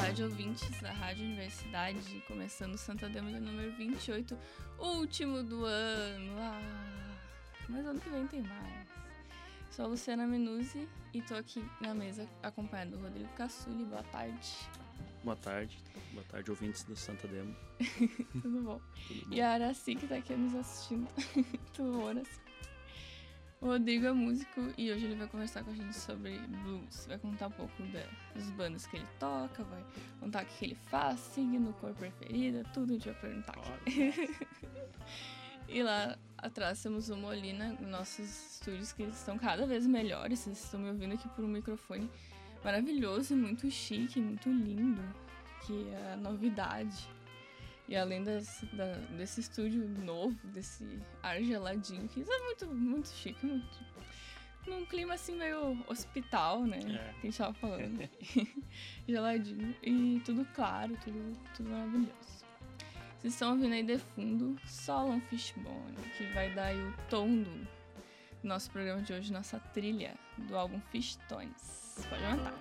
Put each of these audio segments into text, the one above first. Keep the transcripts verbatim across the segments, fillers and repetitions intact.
tarde, ouvintes da Rádio Universidade, começando o Santa Demo de número vinte e oito, último do ano. Ah, mas ano que vem tem mais. Sou a Luciana Menuzzi e tô aqui na mesa acompanhado do Rodrigo Cassuli. Boa tarde. Boa tarde. Boa tarde, ouvintes do Santa Demo. Tudo bom? Tudo bom? E a Araci que tá aqui nos assistindo. Tudo bom, Araci? O Rodrigo é músico e hoje ele vai conversar com a gente sobre blues. Vai contar um pouco da, das bandas que ele toca, vai contar o que ele faz, signo, cor preferida, tudo a gente vai perguntar aqui. E lá atrás temos o Molina, nossos estúdios que estão cada vez melhores. Vocês estão me ouvindo aqui por um microfone maravilhoso e muito chique, muito lindo, que é a novidade. E além das, da, desse estúdio novo, desse ar geladinho, que é muito, muito chique, muito, num clima assim meio hospital, né? É. Que a gente tava falando. Geladinho. E tudo claro, tudo, tudo maravilhoso. Vocês estão ouvindo aí de fundo Solemn Fishbone, que vai dar aí o tom do nosso programa de hoje, nossa trilha do álbum Fishtones. Pode aumentar.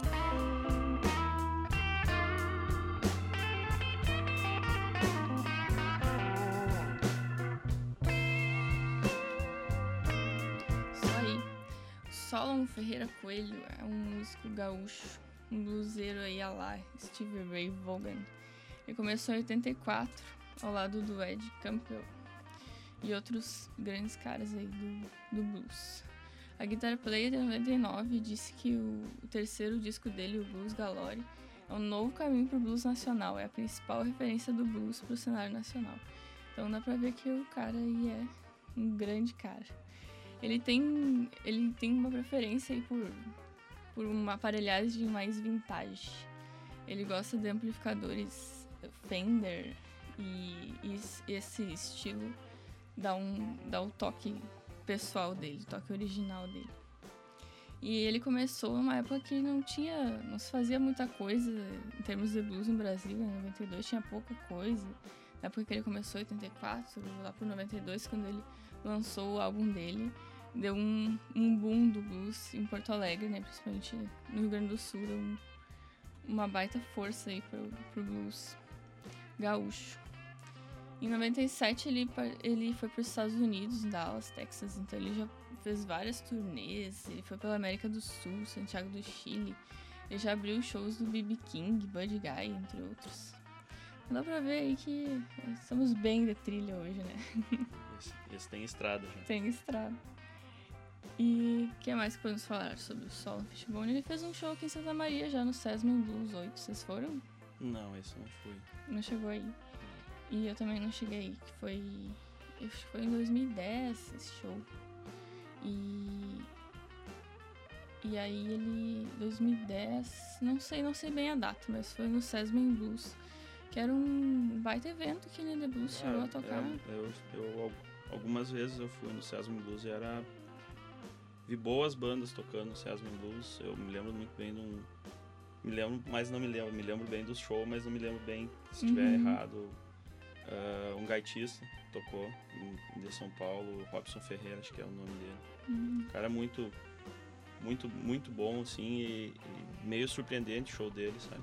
Solon Ferreira Coelho é um músico gaúcho, um bluseiro aí a lá Stevie Ray Vaughan. Ele começou em oitenta e quatro, ao lado do Ed Campbell e outros grandes caras aí do, do blues. A Guitar Player de noventa e nove disse que o, o terceiro disco dele, o Blues Galore, é um novo caminho para o blues nacional, é a principal referência do blues para o cenário nacional. Então dá pra ver que o cara aí é um grande cara. Ele tem, ele tem uma preferência aí por, por uma aparelhagem mais vintage. Ele gosta de amplificadores Fender e, e esse estilo dá, um, dá o toque pessoal dele, o toque original dele. E ele começou numa época que não tinha, não se fazia muita coisa em termos de blues no Brasil. Em noventa e dois tinha pouca coisa. Na época que ele começou, em oitenta e quatro, lá por noventa e dois, quando ele lançou o álbum dele, deu um, um boom do blues em Porto Alegre, né? Principalmente no Rio Grande do Sul, deu um, uma baita força aí pro, pro blues gaúcho. Em noventa e sete ele, ele foi para os Estados Unidos, em Dallas, Texas, então ele já fez várias turnês, ele foi pela América do Sul, Santiago do Chile, ele já abriu shows do B B King, Buddy Guy, entre outros. Dá pra ver aí que estamos bem de trilha hoje, né? Esse, esse tem estrada já. Tem estrada. E o que mais que podemos falar sobre o Solemn Fishbone? Ele fez um show aqui em Santa Maria já no Sesame Blues oito. Vocês foram? Não, esse não fui. Não chegou aí. E eu também não cheguei aí, que foi... Acho que foi em dois mil e dez esse show. E... E aí ele... dois mil e dez... Não sei, não sei bem a data, mas foi no Sesame Blues. Que era um baita evento que ele The Blues chegou ah, a tocar. É, eu, eu, algumas vezes eu fui no Sesame Blues e era... Vi boas bandas tocando no Sesame Blues. Eu me lembro muito bem de um... Me lembro, mas não me lembro. Me lembro bem do show, mas não me lembro bem se estiver Uhum. errado. Uh, um gaitista tocou em, de São Paulo, Robson Ferreira, acho que é o nome dele. Uhum. Um cara muito, muito, muito bom, assim, e, e meio surpreendente o show dele, sabe?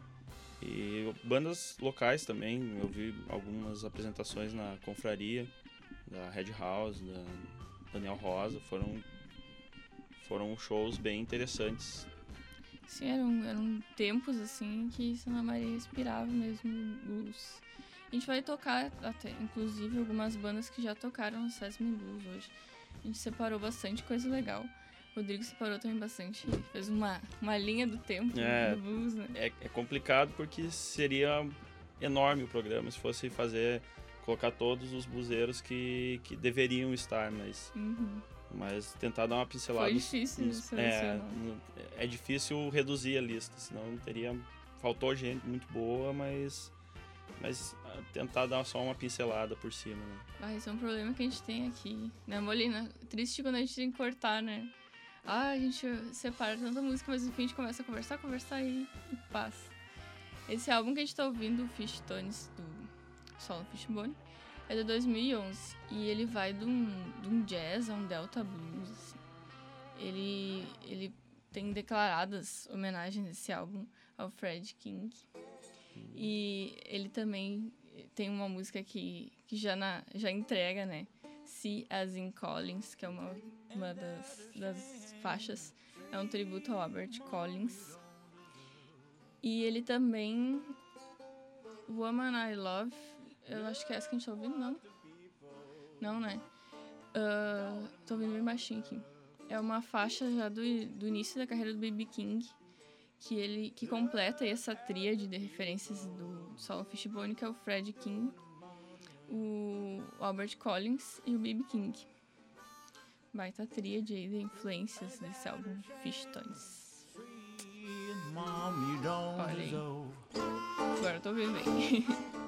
E bandas locais também, eu vi algumas apresentações na Confraria, da Red House, da Daniel Rosa, foram, foram shows bem interessantes. Sim, eram, eram tempos assim que Santa Maria inspirava mesmo blues. A gente vai tocar até, inclusive, algumas bandas que já tocaram no Sesame Blues hoje. A gente separou bastante coisa legal. O Rodrigo separou também bastante, fez uma, uma linha do tempo É, do blues, né? É, é complicado porque seria enorme o programa se fosse fazer, colocar todos os bluseiros que, que deveriam estar, mas, Uhum. mas tentar dar uma pincelada. Foi difícil nos, selecionar. é, é difícil reduzir a lista, senão teria, faltou gente muito boa, mas, mas tentar dar só uma pincelada por cima, né? Ah, esse é um problema que a gente tem aqui, né, Molina? Triste quando a gente tem que cortar, né? Ah, a gente separa tanta música, mas no fim a gente começa a conversar, conversar e, e passa. Esse álbum que a gente tá ouvindo, o Fishtones, do Solemn Fishbone, é de dois mil e onze. E ele vai de um, de um jazz a um delta blues, assim. Ele, ele tem declaradas homenagens desse álbum ao Fred King. E ele também tem uma música que, que já, na, já entrega, né? See As In Collins, que é uma, uma das, das faixas. É um tributo ao Albert Collins. E ele também... Woman I Love, eu acho que é essa que a gente tá ouvindo, não? Não, né? Uh, tô ouvindo bem baixinho aqui. É uma faixa já do, do início da carreira do B B King, que ele que completa essa tríade de referências do Solon Fishbone, que é o Fred King, o Albert Collins e o B B King. Baita tríade aí de influências desse álbum Fishtones. Olha aí. Agora eu tô ouvindo bem.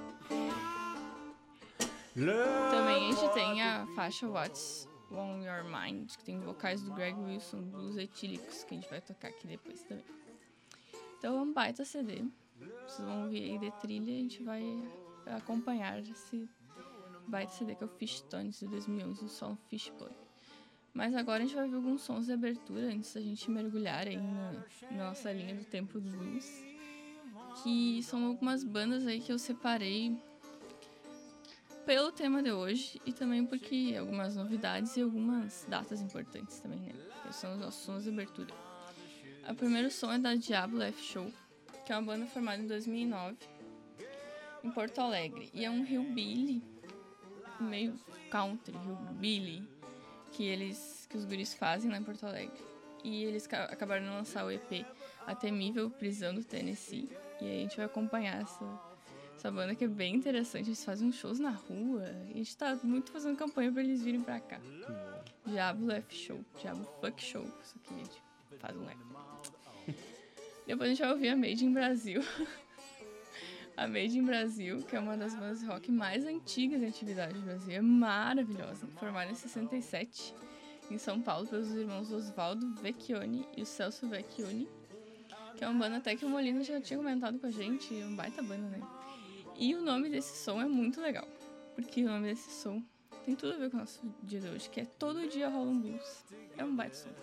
Também a gente tem a faixa What's On Your Mind, que tem vocais do Greg Wilson, blues etílicos, que a gente vai tocar aqui depois também. Então é um baita C D. Vocês vão ouvir aí de trilha e a gente vai acompanhar esse baita C D que é o Fishtones de dois mil e onze, do Solon Fishbone. Mas agora a gente vai ver alguns sons de abertura antes da gente mergulhar aí na, na nossa linha do tempo do blues, que são algumas bandas aí que eu separei pelo tema de hoje e também porque algumas novidades e algumas datas importantes também, né? Que são os nossos sons de abertura. O primeiro som é da Diablo F Show, que é uma banda formada em dois mil e nove em Porto Alegre. E é um hillbilly, meio country, hillbilly, que, eles, que os guris fazem lá em Porto Alegre. E eles ca- acabaram de lançar o E P A Temível Prisão do Tennessee. E aí a gente vai acompanhar essa, essa banda que é bem interessante. Eles fazem uns shows na rua. E a gente tá muito fazendo campanha pra eles virem pra cá. Diablo F Show, Diablo Fuck Show. Isso aqui a gente faz um eco. Depois a gente vai ouvir a Made in Brasil. A Made in Brasil, que é uma das bandas de rock mais antigas da atividade do Brasil. É maravilhosa. Formada em sessenta e sete, em São Paulo, pelos irmãos Osvaldo Vecchioni e o Celso Vecchioni, que é uma banda até que o Molina já tinha comentado com a gente. É uma baita banda, né? E o nome desse som é muito legal, porque o nome desse som tem tudo a ver com o nosso dia de hoje, que é Todo Dia Rola um Blues. É um baita som.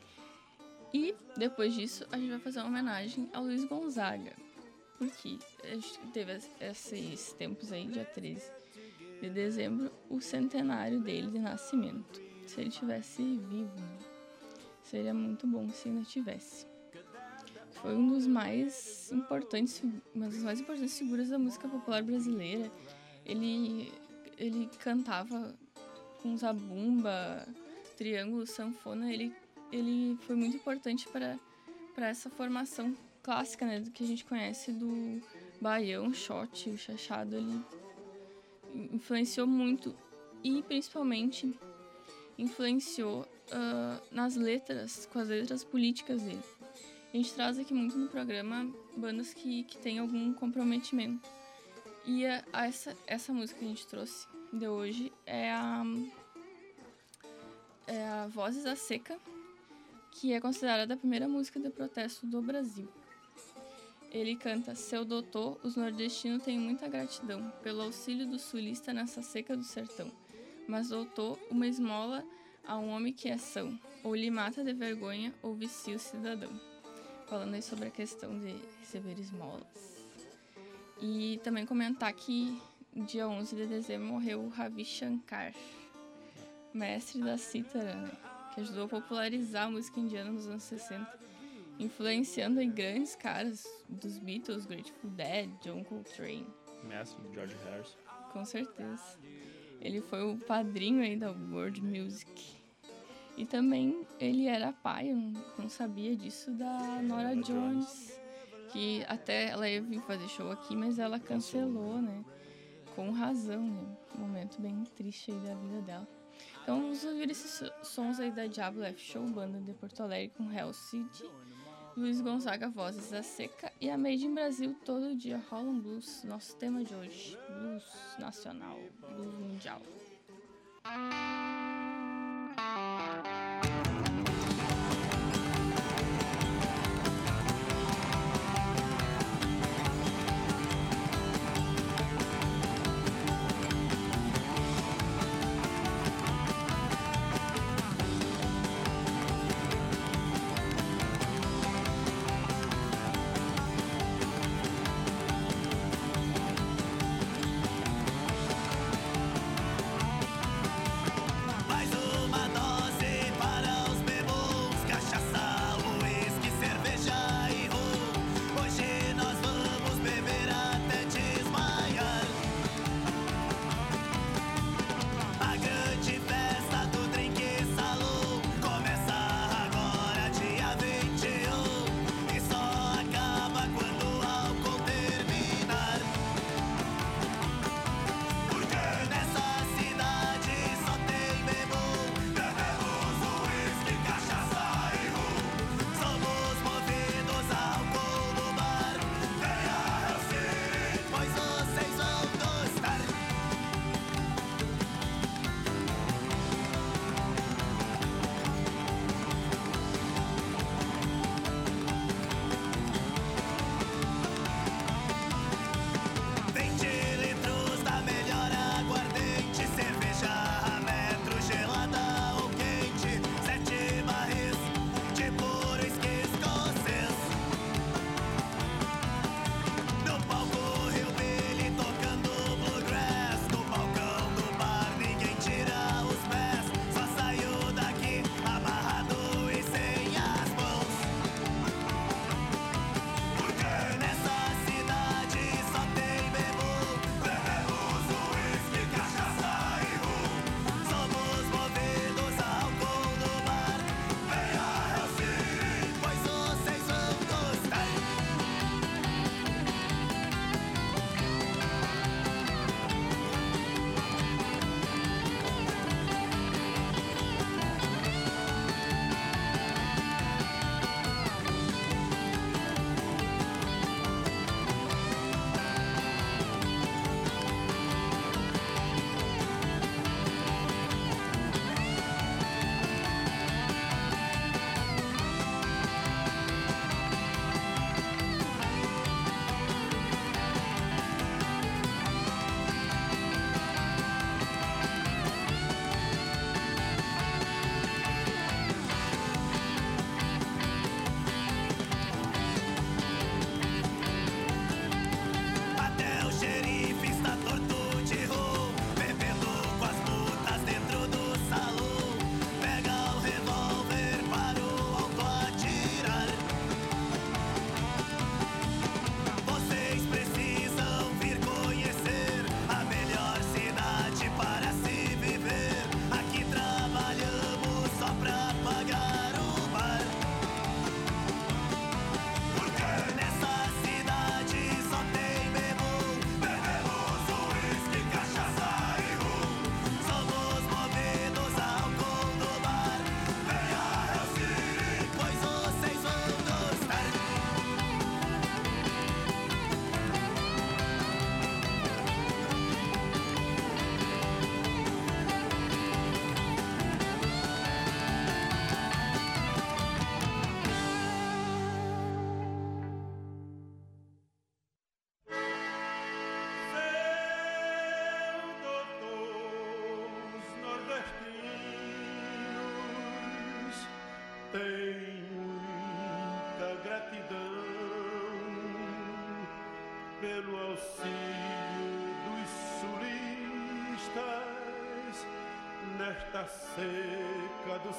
E, depois disso, a gente vai fazer uma homenagem ao Luiz Gonzaga, porque a gente teve esses tempos aí, dia treze de dezembro, o centenário dele de nascimento. Se ele tivesse vivo, né? Seria muito bom se ainda tivesse. Foi um dos mais importantes, uma das mais importantes figuras da música popular brasileira. Ele, ele cantava com zabumba, triângulo, sanfona. Ele, ele foi muito importante para, para essa formação clássica, né, do que a gente conhece do baião, shot, o chachado. Ele influenciou muito e principalmente influenciou uh, nas letras, com as letras políticas dele. A gente traz aqui muito no programa bandas que, que têm algum comprometimento. E a, a essa, essa música que a gente trouxe de hoje é a, é a Vozes da Seca, que é considerada a primeira música de protesto do Brasil. Ele canta: Seu doutor, os nordestinos têm muita gratidão pelo auxílio do sulista nessa seca do sertão. Mas doutor, uma esmola a um homem que é são, ou lhe mata de vergonha ou vicia o cidadão. Falando aí sobre a questão de receber esmolas. E também comentar que dia onze de dezembro morreu o Ravi Shankar, mestre da cítara, né? Que ajudou a popularizar a música indiana nos anos sessenta, influenciando aí grandes caras dos Beatles, Grateful Dead, John Coltrane. Mestre do George Harrison. Com certeza. Ele foi o padrinho aí da world music. E também ele era pai, eu não, não sabia disso, da Nora Jones, que até ela ia vir fazer show aqui, mas ela cancelou, né? Com razão, né? Um momento bem triste aí da vida dela. Então vamos ouvir esses sons aí da Diablo F Show, banda de Porto Alegre, com Hell City, Luiz Gonzaga, Vozes da Seca, e a Made in Brasil, Todo Dia Rola um Blues, nosso tema de hoje, blues nacional, blues mundial.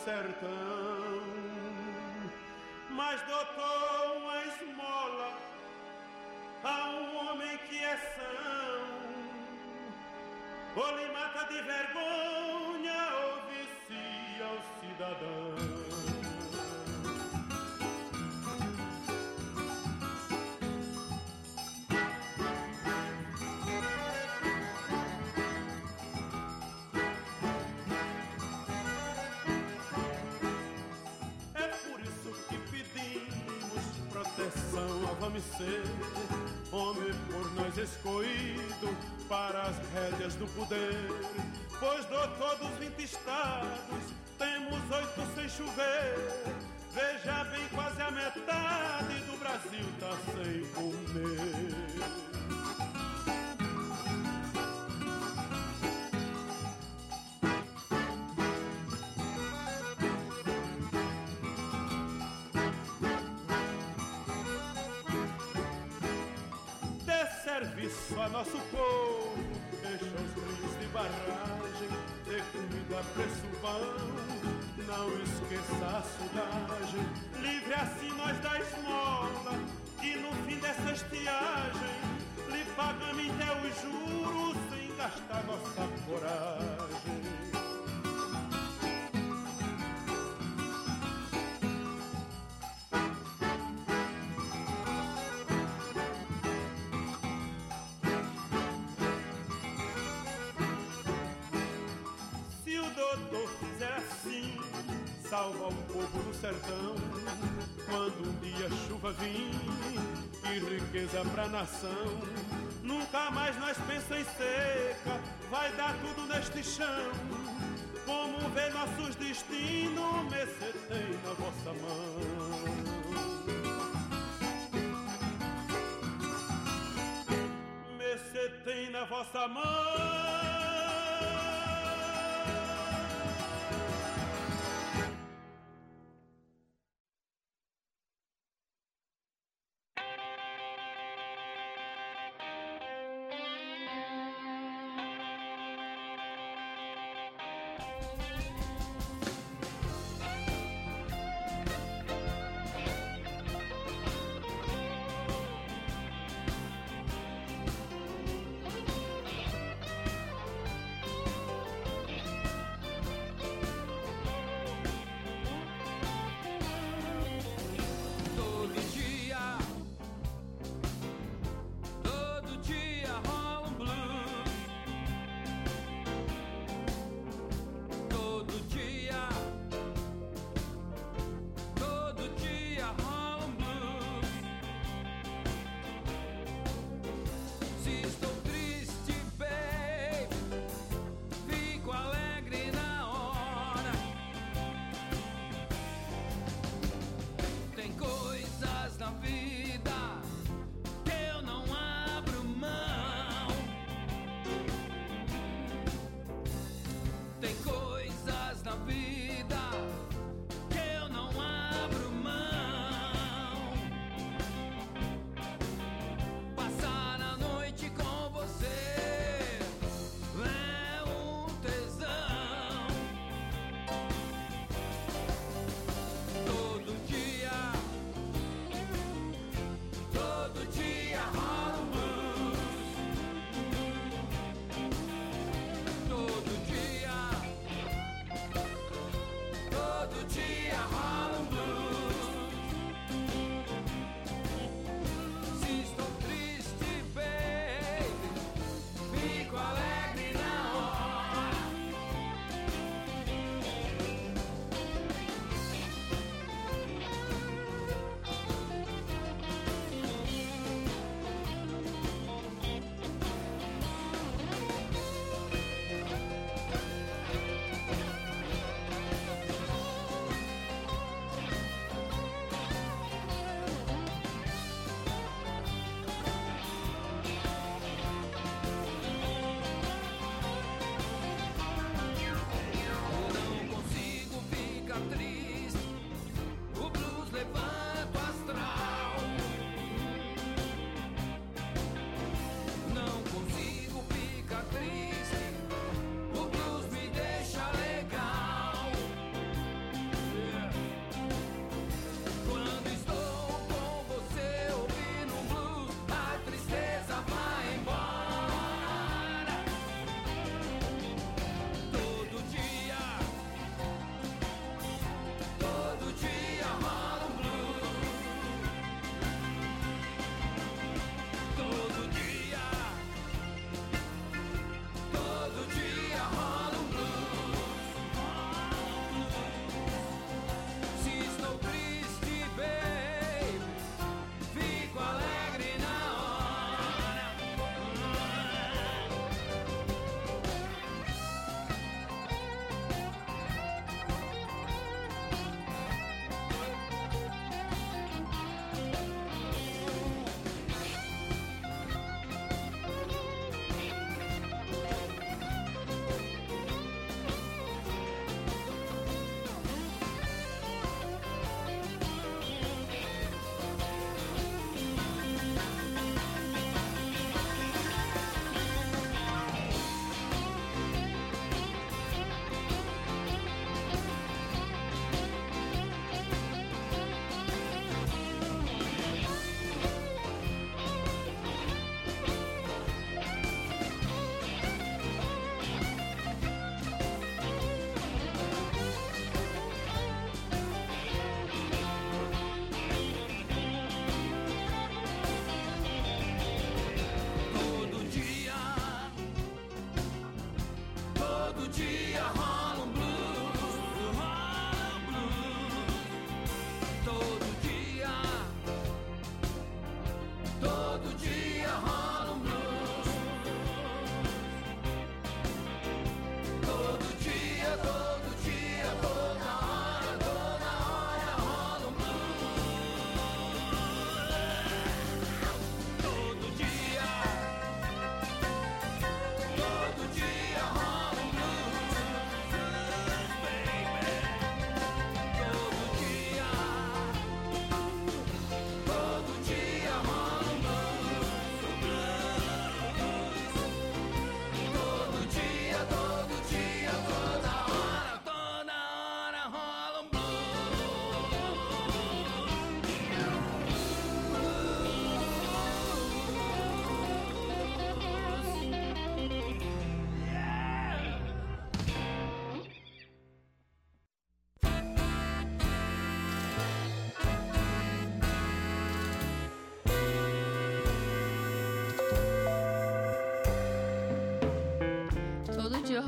sertão. Mas doutor, uma esmola a um homem que é são, ou lhe mata de vergonha ou vicia o cidadão. Vamos ser homem por nós escolhido para as rédeas do poder, pois do todos os vinte estados temos oito sem chover. Veja bem, quase a metade do Brasil tá sem comer. Serviço a nosso povo, deixa os rios de barragem, de comida preço bom, não esqueça a sudagem. Livre assim nós da esmola, e no fim dessa estiagem lhe pagamos até os juros sem gastar nossa coragem. Salva o povo do sertão, quando um dia chuva vir e riqueza pra nação. Nunca mais nós pensa em seca, vai dar tudo neste chão. Como vê nossos destinos, Messê tem na vossa mão. Messê tem na vossa mão.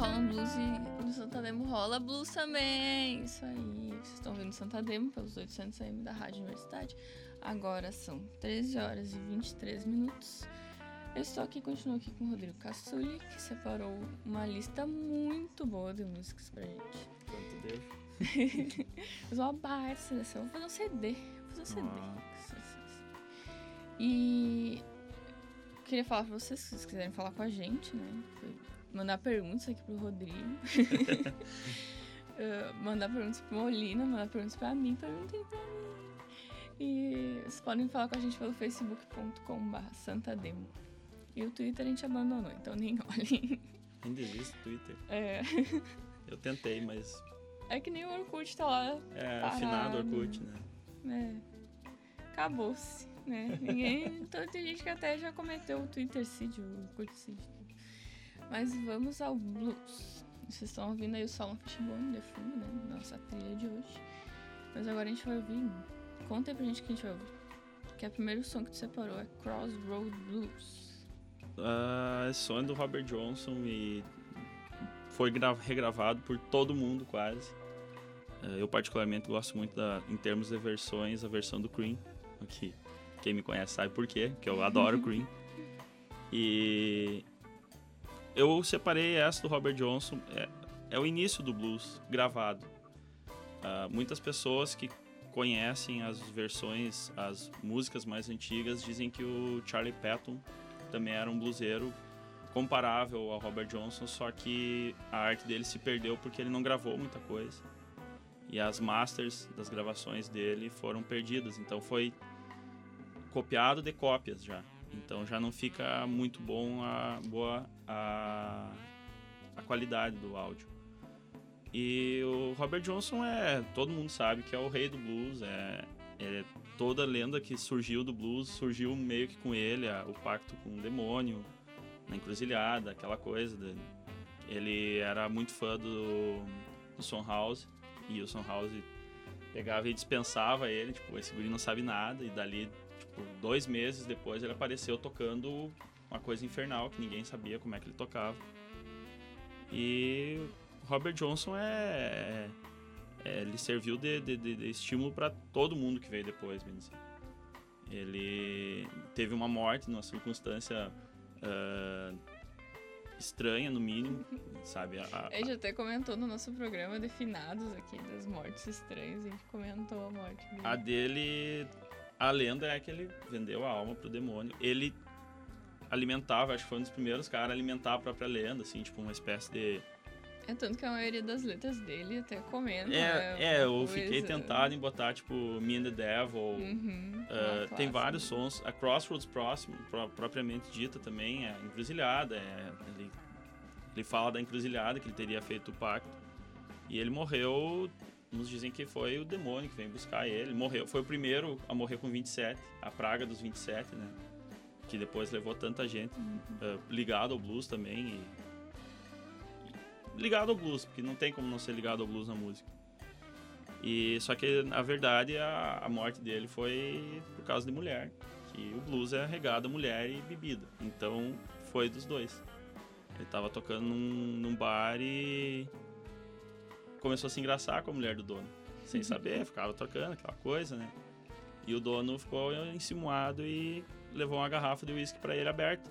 rola um blues e no Santa Demo rola blues também. Isso aí. Vocês estão vendo Santa Demo pelos oitocentos A M da Rádio Universidade. Agora são treze horas e vinte e três minutos. Eu estou aqui, continuo aqui com o Rodrigo Cassuli, que separou uma lista muito boa de músicas pra gente. Quanto devo? Fiz uma baita seleção. Vou fazer um C D. Vou fazer um C D. Ah. E queria falar pra vocês, se vocês quiserem falar com a gente, né? Mandar perguntas aqui pro Rodrigo. uh, mandar perguntas pro Molina, mandar perguntas pra mim, perguntem pra mim. E vocês podem falar com a gente pelo facebook ponto com barra santademo. E o Twitter a gente abandonou, então nem olhem. Ainda existe Twitter. É. Eu tentei, mas... É que nem o Orkut tá lá. É, parado. afinado Orkut, né? É. Acabou-se, né? Ninguém... Então tem gente que até já cometeu o Twittercídio, o Orkutcídio. Mas vamos ao blues. Vocês estão ouvindo aí o Solon Fishbone de fundo, né? Nossa trilha de hoje. Mas agora a gente vai ouvir... Conta aí pra gente o que a gente vai ouvir. Que é o primeiro som que tu separou é Crossroad Blues. Uh, esse som é do Robert Johnson e foi gra- regravado por todo mundo quase. Uh, eu particularmente gosto muito, da, em termos de versões, a versão do Cream. Que quem me conhece sabe por quê, que eu adoro Cream. E eu separei essa do Robert Johnson, é, é o início do blues gravado. Uh, muitas pessoas que conhecem as versões, as músicas mais antigas, dizem que o Charlie Patton também era um bluseiro comparável ao Robert Johnson, só que a arte dele se perdeu porque ele não gravou muita coisa. E as masters das gravações dele foram perdidas, então foi copiado de cópias já. Então já não fica muito bom a, boa a, a qualidade do áudio. E o Robert Johnson é, todo mundo sabe que é o rei do blues, é, é toda a lenda que surgiu do blues surgiu meio que com ele, a, o pacto com o demônio, na encruzilhada, aquela coisa. De, ele era muito fã do, do Son House, e o Son House pegava e dispensava ele, tipo, esse guri não sabe nada, e dali, tipo, dois meses depois ele apareceu tocando uma coisa infernal, que ninguém sabia como é que ele tocava. E Robert Johnson é, é ele serviu de, de, de, de estímulo para todo mundo que veio depois, bem dizer. Ele teve uma morte numa circunstância uh, estranha, no mínimo, sabe? A, a, a gente até comentou no nosso programa de finados aqui, das mortes estranhas, a gente comentou a morte dele. A dele, a lenda é que ele vendeu a alma pro demônio. Ele alimentava, acho que foi um dos primeiros caras a alimentar a própria lenda, assim, tipo uma espécie de... É tanto que a maioria das letras dele até comenta. É, né, é eu coisa. fiquei tentado em botar, tipo, Me and the Devil. Uhum, uh, tem vários sons. A Crossroads próximo, pro, propriamente dita também, é encruzilhada. É, ele, ele fala da encruzilhada, que ele teria feito o pacto. E ele morreu, nos dizem que foi o demônio que veio buscar ele. Morreu, foi o primeiro a morrer com vinte e sete, a praga dos vinte e sete, né? Que depois levou tanta gente uhum. uh, ligado ao blues também. E, ligado ao blues, porque não tem como não ser ligado ao blues na música. E só que, na verdade, a, a morte dele foi por causa de mulher, que o blues é regado a mulher e bebida. Então, foi dos dois. Ele tava tocando num, num bar e começou a se engraçar com a mulher do dono, sem saber, ficava tocando aquela coisa, né? E o dono ficou enciumado e levou uma garrafa de uísque pra ele aberta.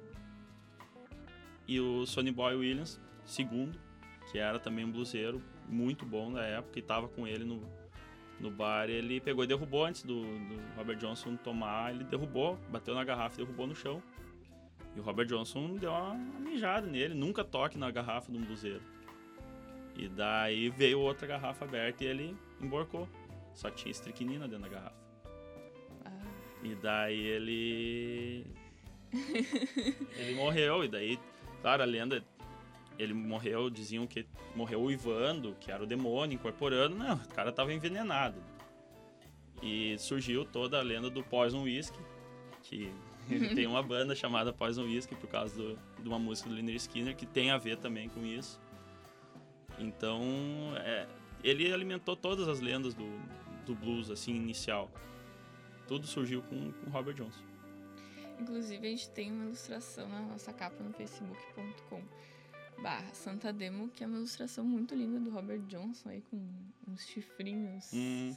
E o Sonny Boy Williams, segundo, que era também um bluseiro muito bom da época, e tava com ele no, no bar, ele pegou e derrubou antes do, do Robert Johnson tomar, ele derrubou, bateu na garrafa e derrubou no chão. E o Robert Johnson deu uma, uma mijada nele, nunca toque na garrafa de um bluseiro. E daí veio outra garrafa aberta e ele emborcou, só tinha estricnina dentro da garrafa. Ah. E daí ele... ele morreu, e daí, claro, a lenda... Ele morreu, diziam que morreu uivando, que era o demônio incorporando. Não, o cara tava envenenado. E surgiu toda a lenda do Poison Whiskey, que ele tem uma banda chamada Poison Whiskey por causa do, de uma música do Lynyrd Skynyrd, que tem a ver também com isso. Então, é, ele alimentou todas as lendas do, do blues, assim, inicial. Tudo surgiu com o Robert Johnson. Inclusive, a gente tem uma ilustração na nossa capa no facebook ponto com Bah, Santa Demo, que é uma ilustração muito linda do Robert Johnson aí com uns chifrinhos. Hum.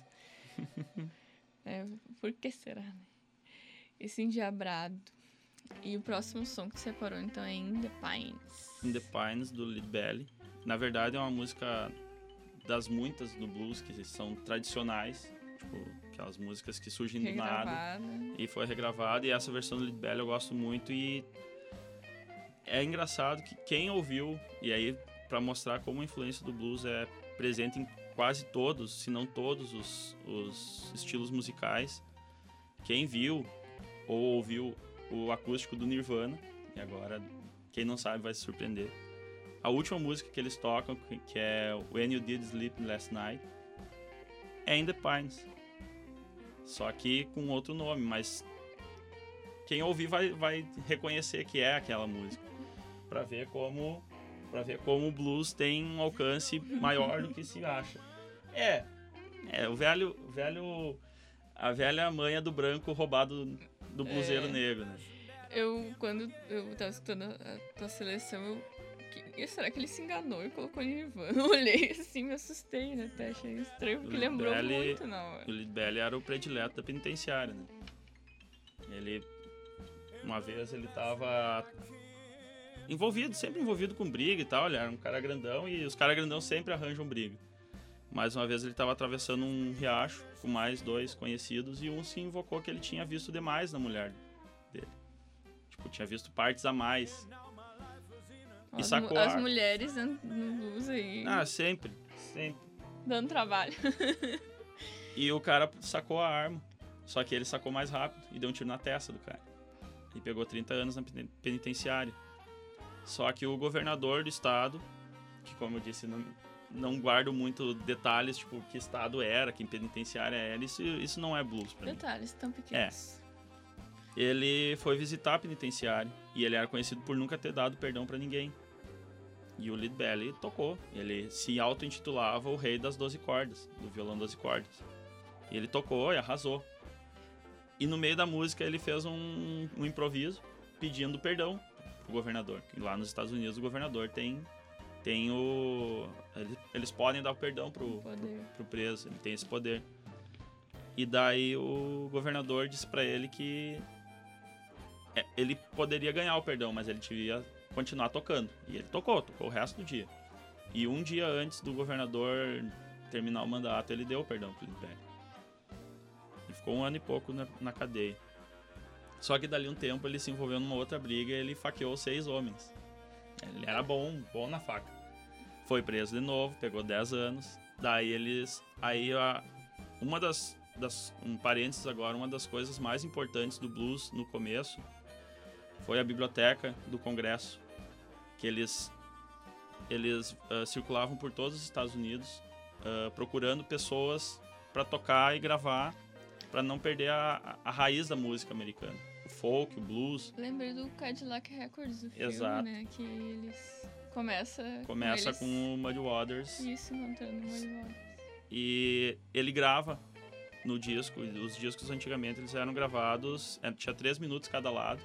É, por que será, né? Esse endiabrado. E o próximo som que separou, então, é In The Pines. In The Pines, do Lead Belly. Na verdade, é uma música das muitas do blues que são tradicionais. Tipo, aquelas músicas que surgem do nada. E foi regravada. E essa versão do Lead Belly eu gosto muito. E é engraçado que quem ouviu, e aí para mostrar como a influência do blues é presente em quase todos, se não todos os, os estilos musicais, quem viu ou ouviu o acústico do Nirvana, e agora quem não sabe vai se surpreender, a última música que eles tocam, que é When You Did Sleep Last Night, é In The Pines, só que com outro nome, mas quem ouvir vai, vai reconhecer que é aquela música, para ver como para ver como o blues tem um alcance maior do que se acha. É, é o velho, velho, a velha manha do branco roubado do bluseiro é. negro, né? Eu, quando eu tava escutando a tua seleção, eu, que, será que ele se enganou e colocou Nirvana? Eu olhei assim, me assustei, né? Até achei estranho, porque lembrou Belly, muito na hora. O Lead Belly era o predileto da penitenciária, né? Ele, uma vez, ele tava envolvido, sempre envolvido com briga e tal, ele era um cara grandão e os caras grandão sempre arranjam briga. Mais uma vez ele estava atravessando um riacho com mais dois conhecidos e um se invocou que ele tinha visto demais na mulher dele. Tipo, tinha visto partes a mais. E as, sacou as a... mulheres no blues aí. Ah, sempre, sempre. Dando trabalho. E o cara sacou a arma, só que ele sacou mais rápido e deu um tiro na testa do cara. E pegou trinta anos na penitenciária. Só que o governador do estado, que como eu disse, não, não guardo muito detalhes, tipo, que estado era, que penitenciária era, isso, isso não é blues pra mim. Detalhes tão pequenos. É. Ele foi visitar a penitenciária e ele era conhecido por nunca ter dado perdão pra ninguém. E o Lead Belly tocou. Ele se auto-intitulava o rei das doze cordas, do violão doze cordas. E ele tocou e arrasou. E no meio da música ele fez um, um improviso pedindo perdão pro governador. E lá nos Estados Unidos o governador tem, tem o... Eles, eles podem dar o perdão pro, pro, pro preso, ele tem esse poder. E daí o governador disse pra ele que é, ele poderia ganhar o perdão, mas ele devia continuar tocando. E ele tocou, tocou o resto do dia. E um dia antes do governador terminar o mandato, ele deu o perdão pro Lead Belly. Ele ficou um ano e pouco na, na cadeia. Só que dali um tempo ele se envolveu numa outra briga e ele faqueou seis homens. Ele era bom, bom na faca. Foi preso de novo, pegou dez anos. Daí eles... Aí a, uma das, das... Um parênteses agora, uma das coisas mais importantes do blues no começo foi a biblioteca do Congresso. Que eles... Eles uh, circulavam por todos os Estados Unidos uh, procurando pessoas para tocar e gravar, para não perder a, a raiz da música americana. O folk, o blues. Lembrei do Cadillac Records, do filme, Exato. Né? Que eles... Começa, Começa com, com eles... o Muddy Waters. Isso, encontrando o Muddy Waters. E ele grava no disco. Os discos antigamente eles eram gravados... Tinha três minutos cada lado.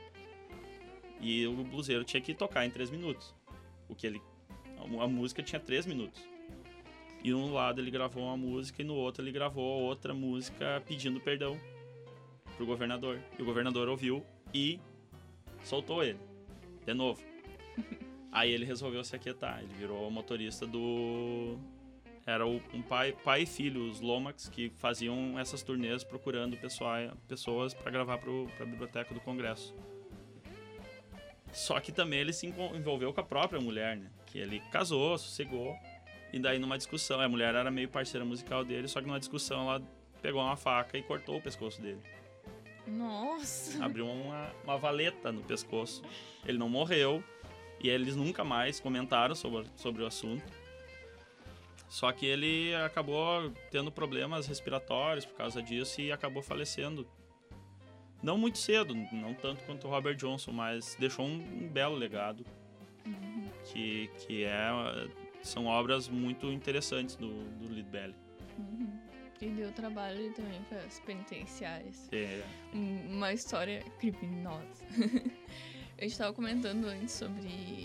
E o bluseiro tinha que tocar em três minutos. O que ele... A música tinha três minutos. E num lado ele gravou uma música e no outro ele gravou outra música pedindo perdão pro governador. E o governador ouviu e soltou ele. De novo. Aí ele resolveu se aquietar. Ele virou motorista do... Era um pai, pai e filho, os Lomax, que faziam essas turnês procurando pessoal, pessoas para gravar pro, pra biblioteca do Congresso. Só que também ele se envolveu com a própria mulher, né? Que ele casou, sossegou. E daí numa discussão, a mulher era meio parceira musical dele, só que numa discussão ela pegou uma faca e cortou o pescoço dele. Nossa! Abriu uma, uma valeta no pescoço. Ele não morreu e eles nunca mais comentaram sobre, sobre o assunto. Só que ele acabou tendo problemas respiratórios por causa disso e acabou falecendo. Não muito cedo, não tanto quanto o Robert Johnson, mas deixou um, um belo legado. Uhum. Que, que é, são obras muito interessantes do, do Lead Belly. Uhum. E deu trabalho também para as penitenciárias. É. Uma história criminosa. A gente estava comentando antes sobre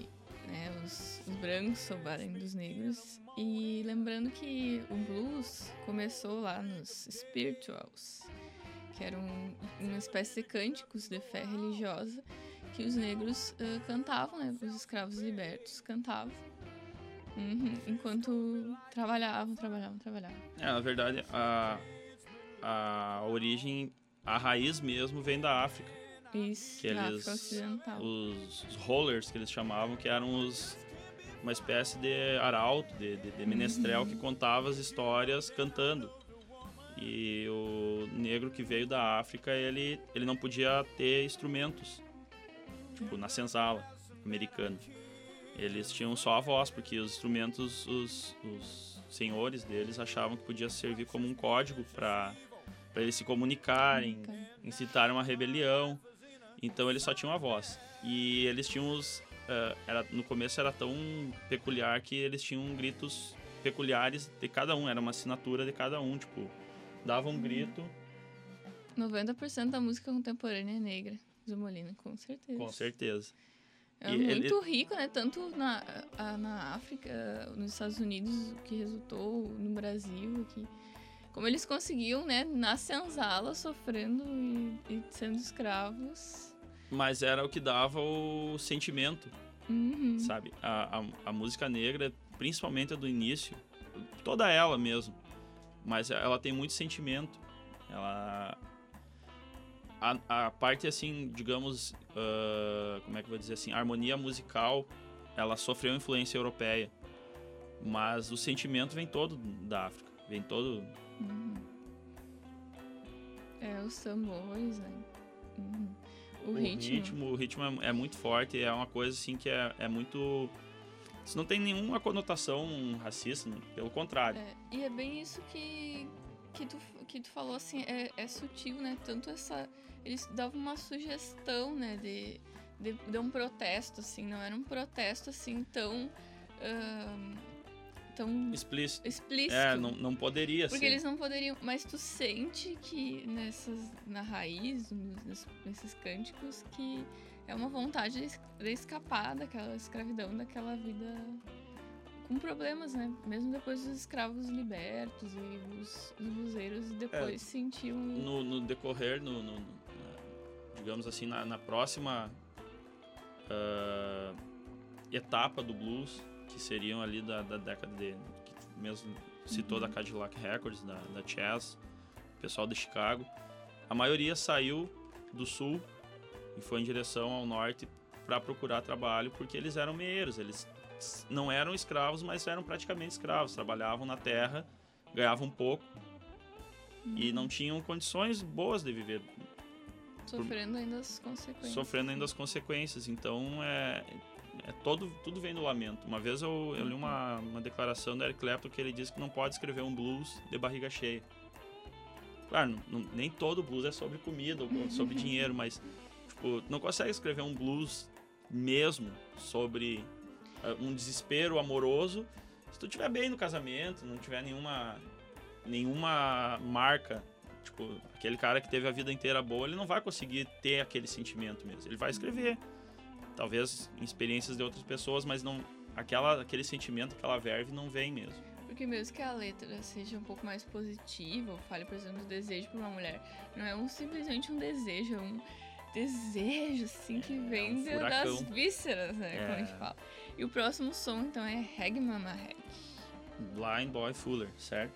né, os, os brancos souberem dos negros. E lembrando que o blues começou lá nos spirituals, que eram uma espécie de cânticos de fé religiosa que os negros uh, cantavam, né, os escravos libertos cantavam, uhum, enquanto trabalhavam, trabalhavam, trabalhavam. É, na verdade, a, a origem, a raiz mesmo vem da África. Isso, que da eles, África Ocidental. Os, os rollers, que eles chamavam, que eram os, uma espécie de arauto, de, de, de menestrel, uhum, que contava as histórias cantando. E o negro que veio da África, ele, ele não podia ter instrumentos, tipo na senzala americana. Eles tinham só a voz, porque os instrumentos, os, os senhores deles achavam que podia servir como um código para eles se comunicarem, incitarem uma rebelião. Então eles só tinham a voz. E eles tinham os... Uh, era, no começo era tão peculiar que eles tinham gritos peculiares de cada um. Era uma assinatura de cada um, tipo... Dava um hum. grito... noventa por cento da música contemporânea é negra. Zé Molina, com certeza. Com certeza. É e muito ele... rico, né? Tanto na, a, na África, nos Estados Unidos, que resultou no Brasil, que... Como eles conseguiam, né, na senzala, sofrendo e, e sendo escravos. Mas era o que dava o sentimento, uhum, sabe? A, a, a música negra, principalmente a do início, toda ela mesmo, mas ela tem muito sentimento. Ela... A, a parte, assim, digamos, uh, como é que eu vou dizer assim, a harmonia musical, ela sofreu influência europeia, mas o sentimento vem todo da África, vem todo... Uhum. É, os tambores, né? Uhum. O, o ritmo. ritmo. O ritmo é, é muito forte, é uma coisa assim que é, é muito... Isso não tem nenhuma conotação racista, pelo contrário. É, e é bem isso que, que, tu, que tu falou, assim, é, é sutil, né? Tanto essa... Eles davam uma sugestão, né, de, de, de um protesto, assim, não era um protesto, assim, tão... Uh, tão explícito. explícito. É, não, não poderia Porque ser. eles não poderiam... Mas tu sente que nessas, na raiz, nesses, nesses cânticos, que é uma vontade de escapar daquela escravidão, daquela vida com problemas, né? Mesmo depois dos escravos libertos e os, os bluseiros depois é, sentiam... No, no decorrer, no, no, no, digamos assim, na, na próxima uh, etapa do blues, que seriam ali da, da década de... que mesmo citou, uhum, da Cadillac Records, da, da Chess, pessoal de Chicago. A maioria saiu do sul e foi em direção ao norte para procurar trabalho, porque eles eram meeiros, eles não eram escravos, mas eram praticamente escravos, trabalhavam na terra, ganhavam pouco, uhum, e não tinham condições boas de viver. Sofrendo ainda as consequências. Sofrendo ainda as consequências, então é... É todo, tudo vem do lamento. Uma vez eu, eu li uma, uma declaração do Eric Clapton que ele disse que não pode escrever um blues de barriga cheia. Claro, não, não, nem todo blues é sobre comida ou sobre dinheiro, mas tipo, não consegue escrever um blues mesmo sobre uh, um desespero amoroso se tu estiver bem no casamento, não tiver nenhuma, nenhuma marca. Tipo, aquele cara que teve a vida inteira boa, ele não vai conseguir ter aquele sentimento mesmo. Ele vai escrever. Talvez em experiências de outras pessoas, mas não, aquela, aquele sentimento, aquela verve não vem mesmo. Porque mesmo que a letra seja um pouco mais positiva, ou fale, por exemplo, do desejo para uma mulher, não é um, simplesmente um desejo, é um desejo, assim, que vem é um das vísceras, né, é. como a gente fala. E o próximo som, então, é Reg Mama Reg. Blind Boy Fuller, certo?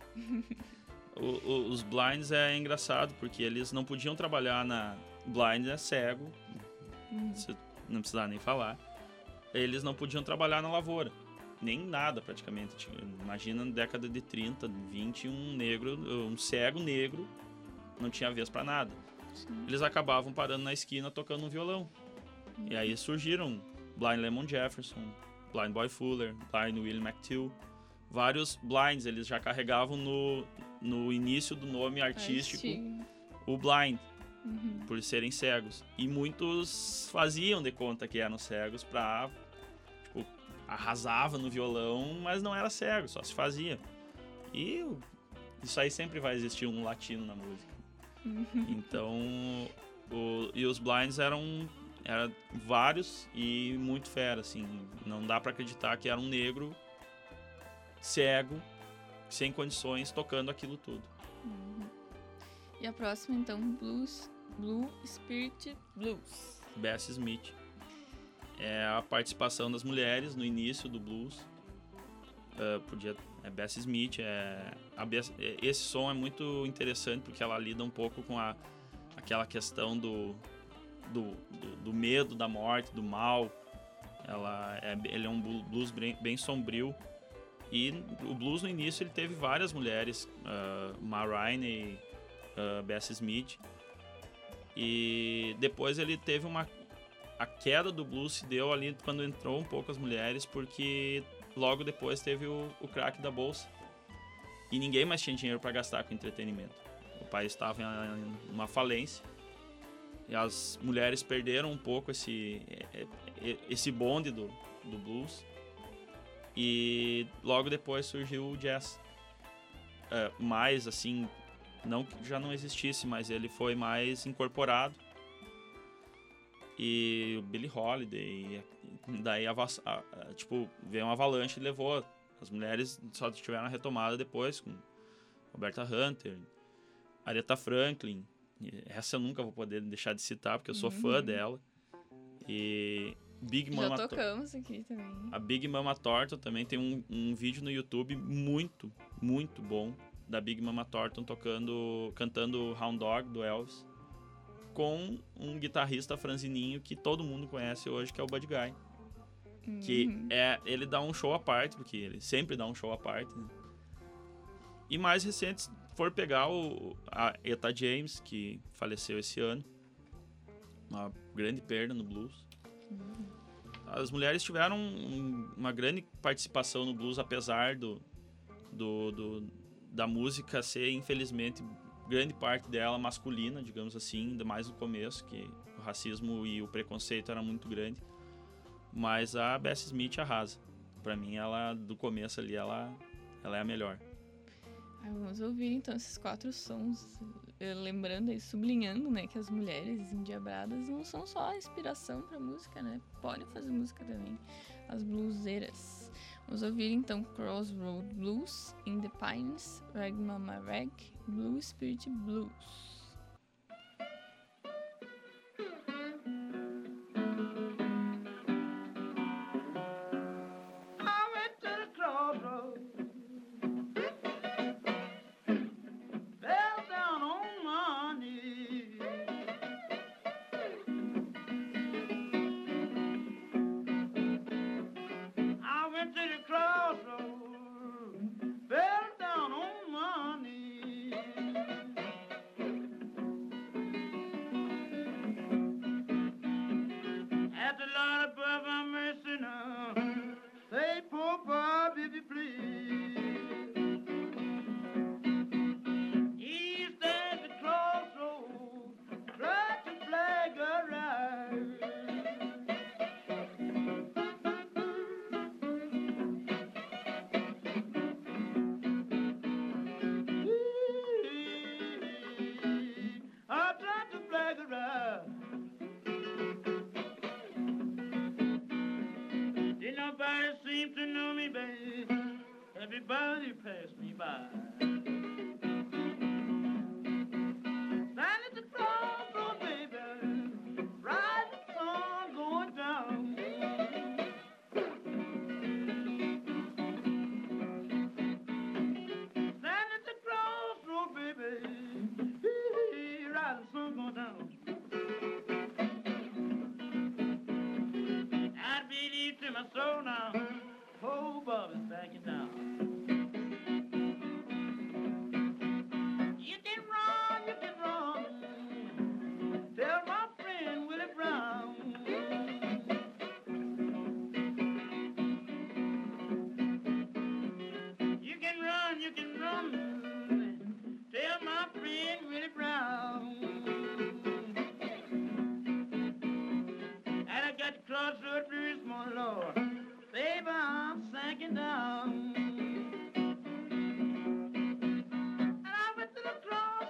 o, o, os blinds é engraçado, porque eles não podiam trabalhar na... Blind é cego, uhum, você não precisava nem falar. Eles não podiam trabalhar na lavoura, nem nada praticamente. Imagina na década de trinta, vinte, um negro, um cego negro, não tinha vez pra nada. Sim. Eles acabavam parando na esquina tocando um violão. Uhum. E aí surgiram Blind Lemon Jefferson, Blind Boy Fuller, Blind Willie McTeal. Vários blinds, eles já carregavam no, no início do nome artístico Ai, o blind. Uhum. Por serem cegos. E muitos faziam de conta que eram cegos pra... Tipo, arrasava no violão, mas não era cego, só se fazia. E isso aí sempre vai existir um latino na música. Uhum. Então... O, e os blinds eram... era vários e muito fera, assim. Não dá pra acreditar que era um negro cego, sem condições, tocando aquilo tudo. Uhum. E a próxima, então, Blues, Blue Spirit Blues. Bessie Smith. É a participação das mulheres no início do blues. Uh, podia, é Bessie Smith. É, a Bess, esse som é muito interessante porque ela lida um pouco com a, aquela questão do, do, do, do medo da morte, do mal. Ela é, ele é um blues bem, bem sombrio. E o blues no início ele teve várias mulheres, uh, Ma Rainey, uh, Bessie Smith. E depois ele teve uma... A queda do blues se deu ali quando entrou um pouco as mulheres, porque logo depois teve o, o crack da bolsa. E ninguém mais tinha dinheiro para gastar com entretenimento. O país estava em uma falência. E as mulheres perderam um pouco esse, esse bonde do, do blues. E logo depois surgiu o jazz. Uh, mais assim, não que já não existisse, mas ele foi mais incorporado. E o Billie Holiday, daí a, a, a, tipo, veio uma avalanche e levou. As mulheres só tiveram a retomada depois, com Roberta Hunter, Aretha Franklin. Essa eu nunca vou poder deixar de citar, porque eu sou uhum. fã dela. E Big Mama Já tocamos aqui também. A Big Mama Thornton também tem um, um vídeo no YouTube muito, muito bom da Big Mama Thornton tocando, cantando Hound Dog, do Elvis, com um guitarrista franzininho que todo mundo conhece hoje, que é o Buddy Guy. Uhum. Que é, ele dá um show à parte, porque ele sempre dá um show à parte. Né? E mais recentes, for pegar o, a Etta James, que faleceu esse ano. Uma grande perda no blues. Uhum. As mulheres tiveram um, uma grande participação no blues, apesar do, do, do, da música ser, infelizmente, grande parte dela masculina, digamos assim, ainda mais no começo, que o racismo e o preconceito eram muito grande. Mas a Bessie Smith arrasa. Pra mim, ela, do começo ali, ela, ela é a melhor. Ah, vamos ouvir, então, esses quatro sons, lembrando e sublinhando, né, que as mulheres endiabradas não são só inspiração pra música, né? Podem fazer música também, as bluseiras. Vamos ouvir, então, Crossroad Blues, In the Pines, Rag Mama Rag, Blue Spirit Blues. Everybody passed me by. Standing at the crossroad, baby, rising sun going down. Standing at the crossroad, baby, rising sun going down. I believe to my soul now, oh, Bob is backing down. Crossroad blues, my Lord, baby, I'm sinking down. And I went to the crossroad.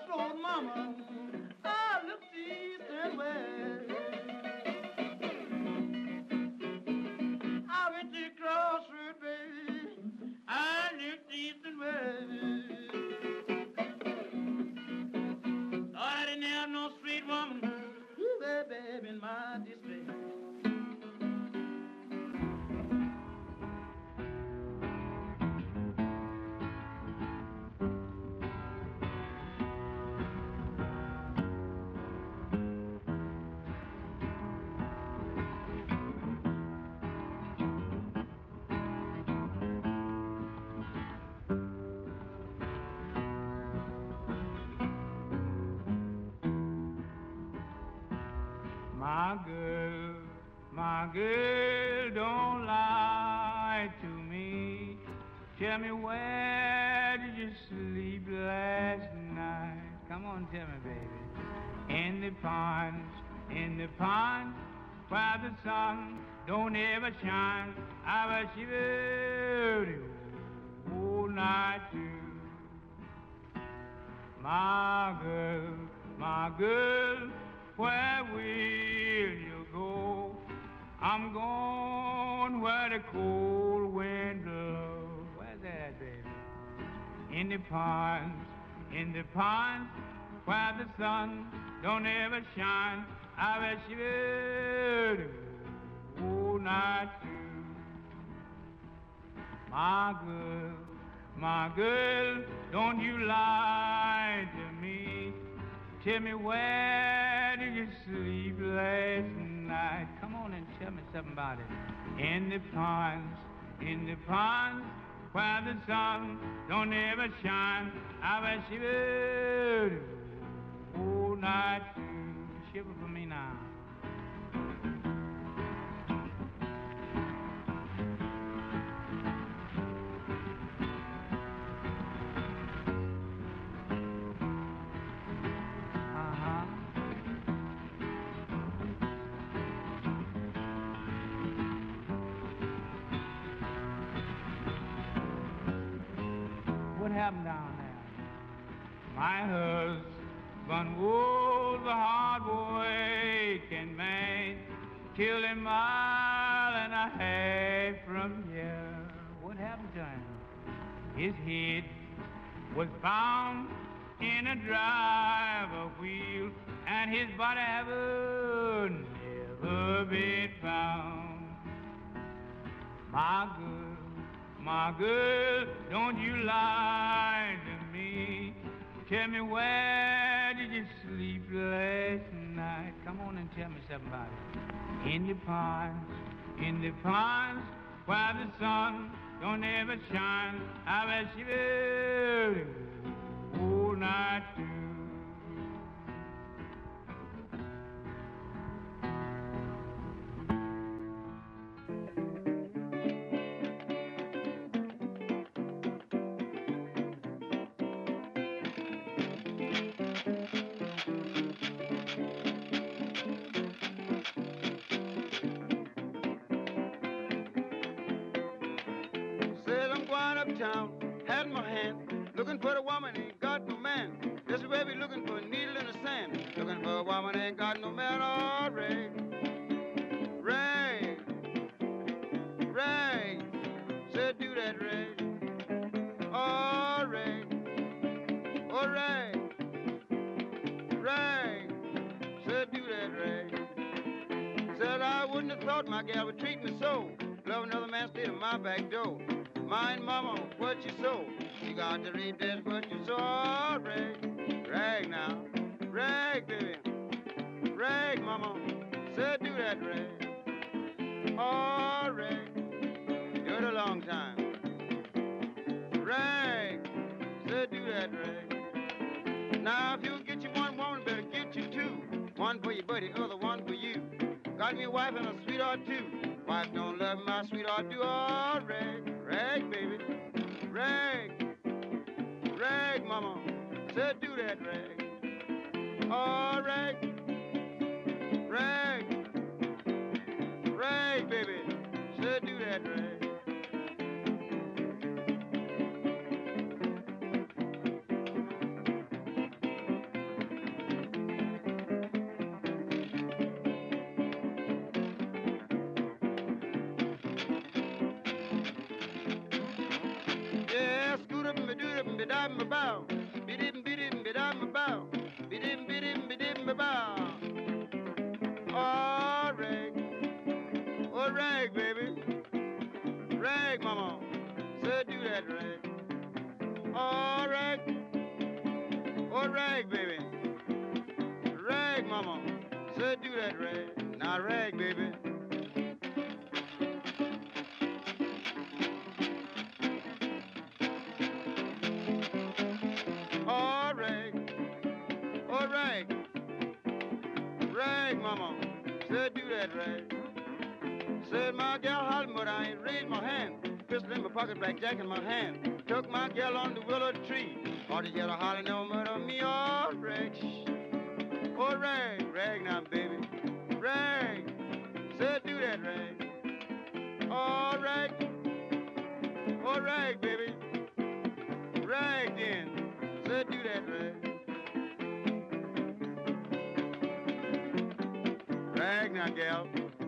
girl, don't lie to me. Tell me, where did you sleep last night? Come on, tell me, baby. In the pond, in the pond, where the sun don't ever shine. I was shivering all night too. My girl, my girl, where will you go? I'm going where the cold wind blows. Where's that, baby? In the ponds, in the ponds, where the sun don't ever shine. I bet you will all night too. My girl, my girl, don't you lie to me. Tell me, where did you sleep last night? Come on and tell me something about it. In the ponds, in the ponds, where the sun don't ever shine. I bet she will all night too. Shiver for me now. Uh-huh. What happened down there? My husband was a hard working man, killed a mile and a half from here. What happened to him? His head was bound in a driver wheel, and his body ever never been found. My girl, my girl, don't you lie to me. Tell me, where did you sleep last night? Come on and tell me something about it. In the ponds, in the ponds, where the sun don't ever shine. I bet you will all night too. Town, hat in my hand, looking for the woman, ain't got no man. This baby looking for a needle in the sand, looking for a woman, ain't got no man. Oh, Ray, Ray, Ray, say do that, Ray. Oh, Ray, oh, Ray, Ray, say do that, Ray. Said I wouldn't have thought my gal would treat me so. Love another man stayed at my back door. Mind, mama, what you sow. You got to read this, what you sow. Rag, rag now. Rag, baby. Rag, mama. Say do that, rag. Oh, rag. Do it a long time. Rag. Say do that, rag. Now, if you get you one woman, better get you two. One for your buddy, other one for you. Got me a wife and a sweetheart, too. Wife don't love my sweetheart, do. Oh, rag. Rag, baby, rag, rag, mama, say do that, rag. Oh, rag, rag, rag, baby, say do that, rag. Bidam bow, bidim bidim bidam bow, bidim bidim bidim bow. Oh, rag, oh, rag, baby, rag, mama, say do that, rag. Oh, rag, oh, rag, baby, rag, mama, say do that, rag. Now, rag, baby. Rag, mama, say do that, rag. Said my gal hollering, but I ain't raised my hand. Pistol in my pocket, blackjack in my hand. Took my gal on the willow tree. All the yellow hollering, no murder me, all rag. Oh, rag, rag now, baby. Rag. Said do that, rag. All rag. Oh, rag, baby. Rag then. Said do that, rag. Rag now, gal.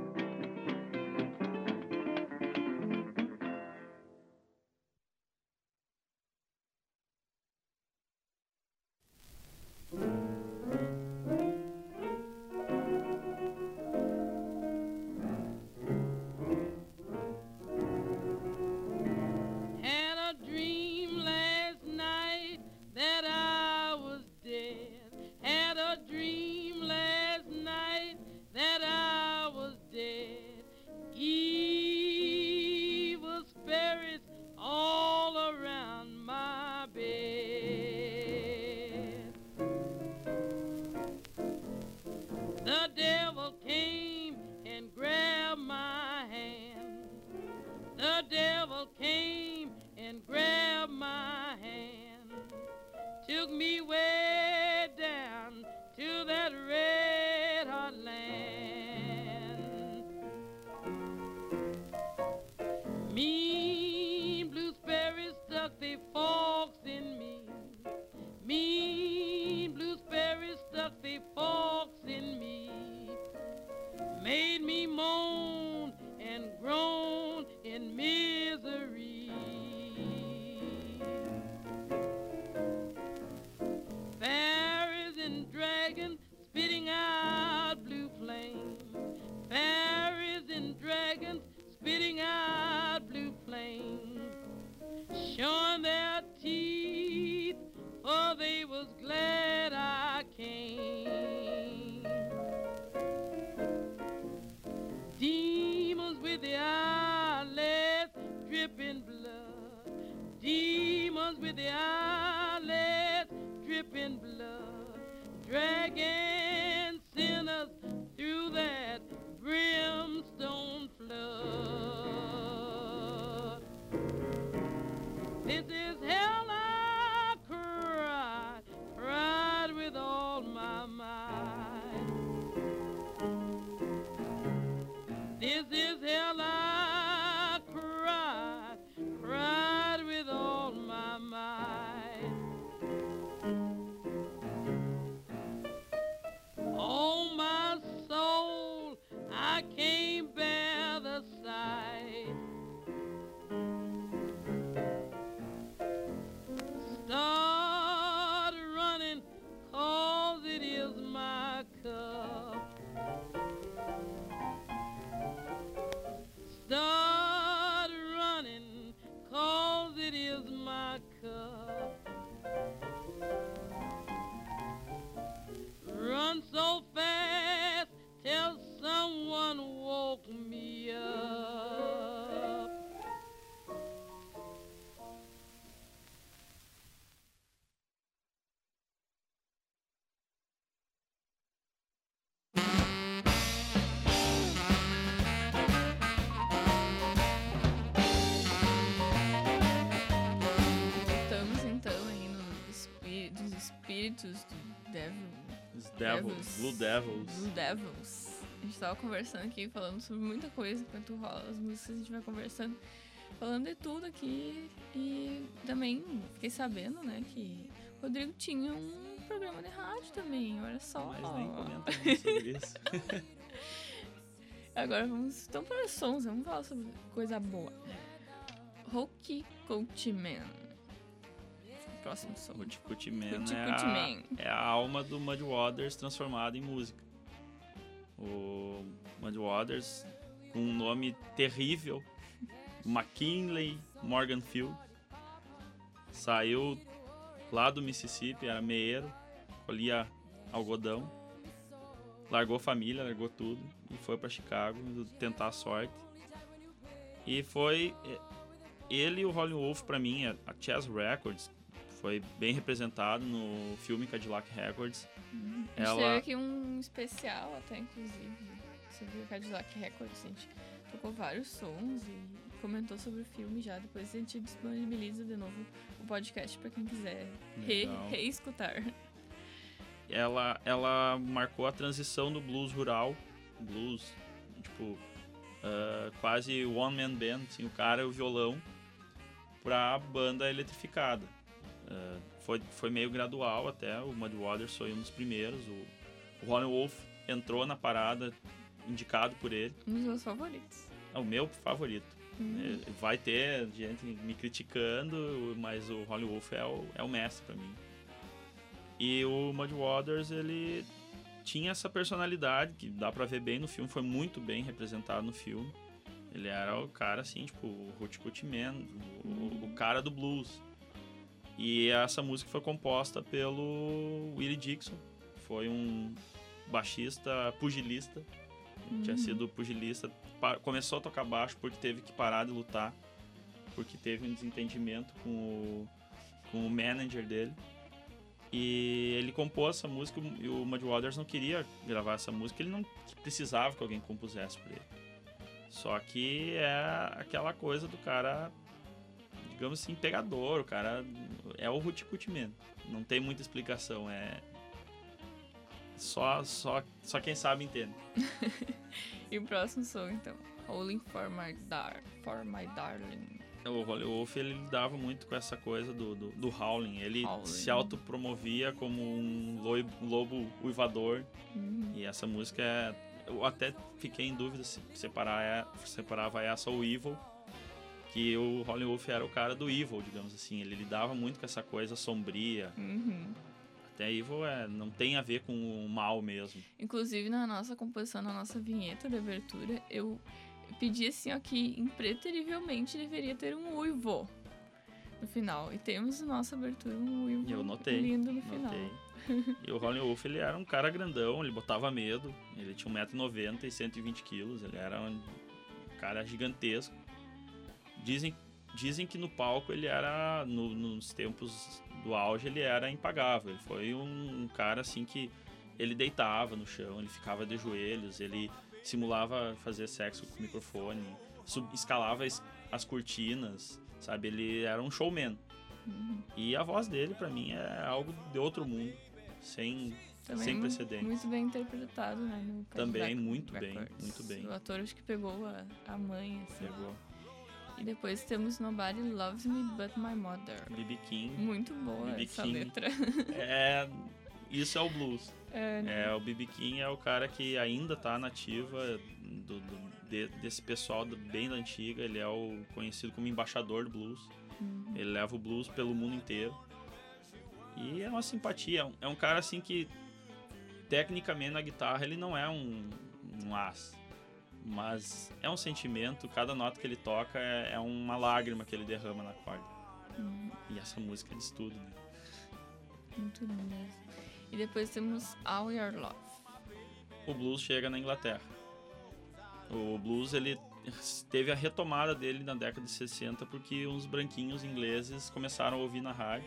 Espíritos do Devil. Os Devils, Blue Devils. Blue Devils. A gente tava conversando aqui, falando sobre muita coisa enquanto rola as músicas, a gente vai conversando, falando de tudo aqui. E também fiquei sabendo, né, que o Rodrigo tinha um programa de rádio também, olha só. Mas nem comenta muito sobre isso. Agora vamos, então, para os sons, vamos falar sobre coisa boa. Hooky Coochie Man. Próximo som. Hooky Coochie Man Hoochie é, Coochie a- Man. é a alma do Muddy Waters transformada em música. O Muddy Waters, com um nome terrível, McKinley Morganfield, saiu lá do Mississippi, era meeiro, colhia algodão, largou família, largou tudo e foi para Chicago tentar a sorte. E foi ele e o Howlin' Wolf, para mim, a Chess Records foi bem representado no filme Cadillac Records. Uhum. A gente Ela- teve aqui um especial até, inclusive. Você viu o Cadillac Records, gente. tocou vários sons e comentou sobre o filme já. Depois a gente disponibiliza de novo o podcast pra quem quiser re, Legal. reescutar. Ela, ela marcou a transição do blues rural, blues, tipo, uh, quase one man band, assim, o cara e o violão, pra banda eletrificada. Uh, foi, foi meio gradual até, o Muddy Waters foi um dos primeiros, o, o Howlin' Wolf entrou na parada, indicado por ele. Um dos meus favoritos. É o meu favorito. Hum. É, vai ter gente me criticando, mas o Howlin' Wolf é o, é o mestre pra mim. E o Muddy Waters, ele tinha essa personalidade, que dá pra ver bem no filme, foi muito bem representado no filme. Ele era o cara, assim, tipo, o Hoochie Coochie Man, o, o cara do blues. E essa música foi composta pelo Willie Dixon, foi um baixista pugilista, Uhum. tinha sido pugilista, pa- começou a tocar baixo porque teve que parar de lutar, porque teve um desentendimento com o, com o manager dele. E ele compôs essa música e o Muddy Waters não queria gravar essa música, ele não precisava que alguém compusesse pra ele. Só que é aquela coisa do cara, digamos assim, pegador, o cara é o Hoochie Coochie Man. Não tem muita explicação, é só, só, só quem sabe entende. E o próximo som, então. Howling for my, dar for my darling. O Howlin' Wolf, ele lidava muito com essa coisa do, do, do howling. Ele Howling. se autopromovia como um loi- lobo uivador. Uhum. E essa música é... Eu até fiquei em dúvida se separar é, separava essa ou Evil. Que o Howlin' Wolf era o cara do Evil, digamos assim. Ele lidava muito com essa coisa sombria. Uhum. Até Evil é, não tem a ver com o mal mesmo. Inclusive, na nossa composição, na nossa vinheta de abertura, eu pedi assim, ó, que impreterivelmente deveria ter um uivo no final. E temos na nossa abertura um uivo E eu notei. lindo no final. Notei. E o Howlin' Wolf, ele era um cara grandão, ele botava medo. Ele tinha um metro e noventa e cento e vinte quilos. Ele era um cara gigantesco. Dizem, dizem que no palco ele era, no, nos tempos do auge, ele era impagável. Ele foi um, um cara assim que ele deitava no chão, ele ficava de joelhos, ele simulava fazer sexo com o microfone, sub, escalava as, as cortinas, sabe? Ele era um showman. Uhum. E a voz dele, pra mim, é algo de outro mundo, sem, Também sem precedentes. muito bem interpretado, né? No Também, Cadillac muito bem, Records. muito bem. O ator acho que pegou a, a mãe, assim. Pegou. E depois temos Nobody Loves Me But My Mother. B B King. Muito boa B B essa King. letra. É, isso é o blues. É, né? É, o B B King é o cara que ainda tá na ativa do, do- de- desse pessoal do- bem da antiga. Ele é o conhecido como embaixador do blues. Uhum. Ele leva o blues pelo mundo inteiro. E é uma simpatia. É um, é um cara assim que, tecnicamente, na guitarra, ele não é um, um as. Mas é um sentimento. Cada nota que ele toca é, é uma lágrima que ele derrama na corda. Uhum. E essa música diz tudo, né? Muito lindo mesmo. E depois temos All Your Love. O blues chega na Inglaterra. O blues, ele teve a retomada dele na década de sessenta porque uns branquinhos ingleses começaram a ouvir na rádio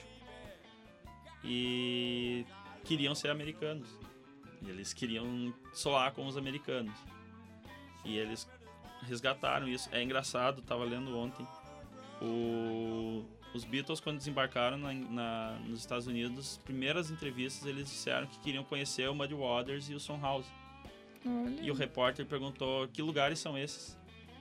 e queriam ser americanos. E eles queriam soar como os americanos. E eles resgataram isso. É engraçado, estava lendo ontem, o... os Beatles, quando desembarcaram na, na, nos Estados Unidos, as primeiras entrevistas eles disseram que queriam conhecer o Muddy Waters e o Son House. Olha. E o repórter perguntou: que lugares são esses?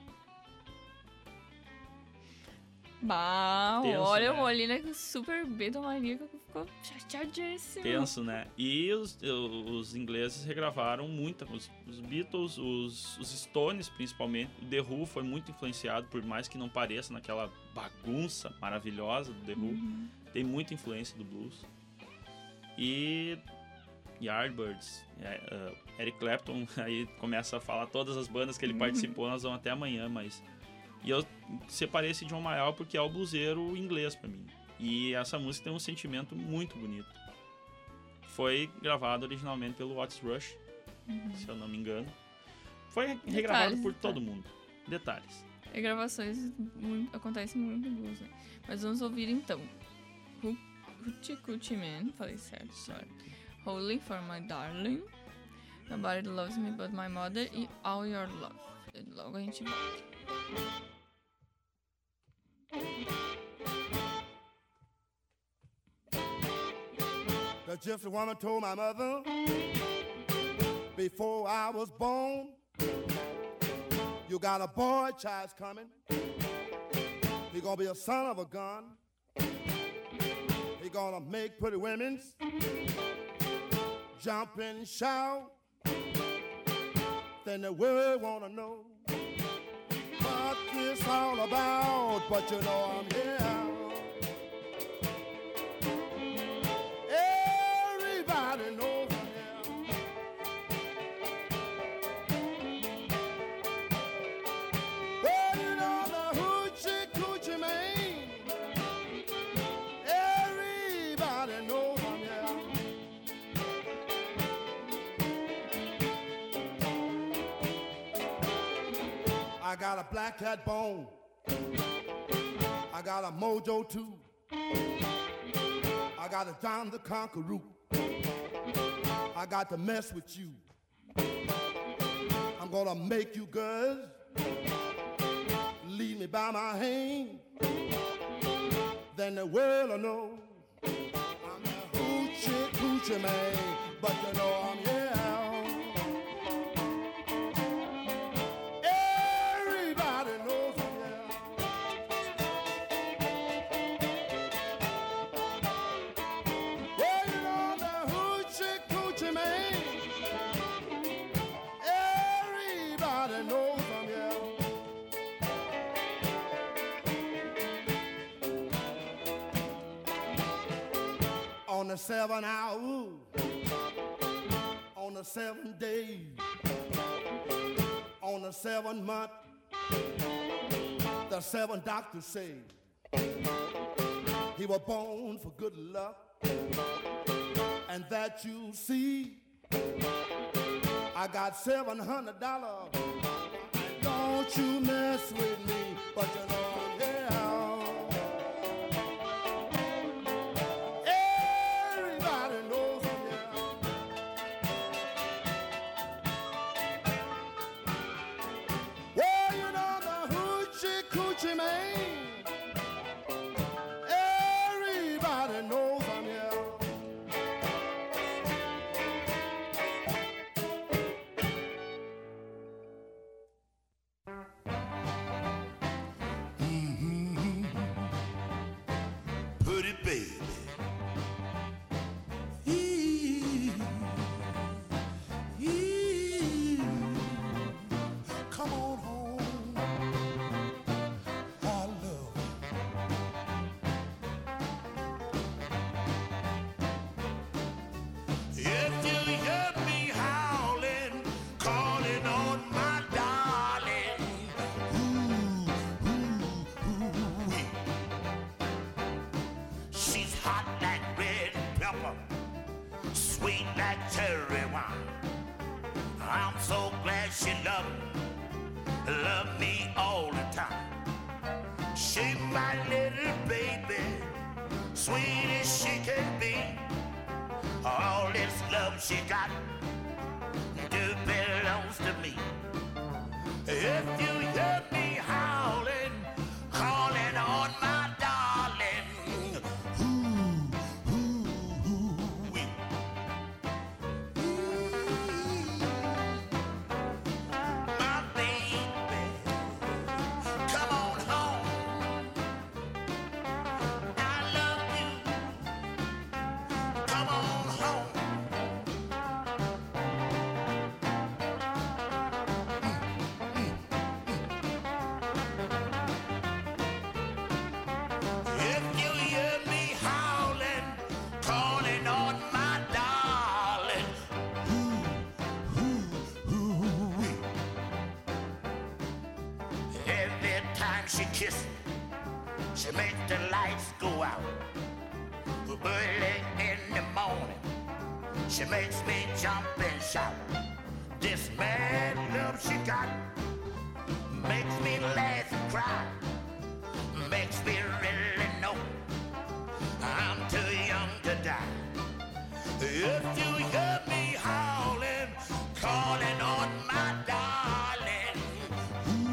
Bah, Tenso, olha, né? o Molina com super Beatlemania que ficou chateadíssimo. Tenso, né? E os, os ingleses regravaram muito. Os, os Beatles, os, os Stones, principalmente. O The Who foi muito influenciado, por mais que não pareça naquela bagunça maravilhosa do The Who. Uhum. Tem muita influência do blues. E Yardbirds, é, uh, Eric Clapton, aí começa a falar todas as bandas que ele Uhum. participou, nós vamos até amanhã, mas... E eu separei esse John Mayall porque é o bluseiro inglês pra mim. E essa música tem um sentimento muito bonito. Foi gravado originalmente pelo Otis Rush, se eu não me engano. Foi regravado por detalhes. todo mundo. Detalhes. E gravações muito, acontecem muito no blues, né? Mas vamos ouvir então. Hu- Hoochie Coochie Man, falei certo, sorry. Howling for My Darling, Nobody Loves Me But My Mother e All Your Love. Love. logo a gente volta. The gypsy woman told my mother before I was born, you got a boy child's coming. He gonna be a son of a gun. He gonna make pretty women jump and shout. Then the world wanna know what this all about. But you know I'm here. Everybody knows I'm here. Well, you know the hoochie coochie man. Everybody knows I'm here. I got a black cat bone. I got a mojo too. I got a John the Conqueror. I got to mess with you. I'm gonna make you girls lead me by my hand. Then the world will know I'm a hoochie coochie man. But you know I'm here. On the seven hour, on the seven days, on the seven month, the seven doctors say he was born for good luck, and that you see, I got seven hundred dollars. Don't you mess with me, but you know I'm here. She got do belongs to me. If you hear me howling, calling on my darling, ooh, ooh, ooh, wee. My baby, come on home. I love you. Come on home. She kisses, she makes the lights go out. Early in the morning, she makes me jump and shout. This mad love she got makes me laugh and cry. Makes me really know I'm too young to die. If you hear me howling, calling on my darling,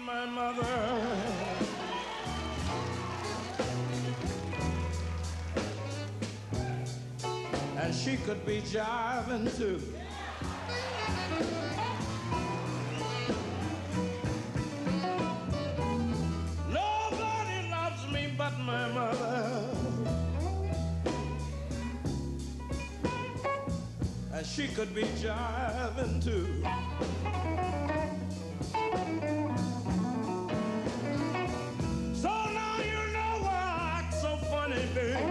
my mother. And she could be jiving too. Nobody loves me but my mother. And she could be jiving too. So now you know why I act so funny, baby.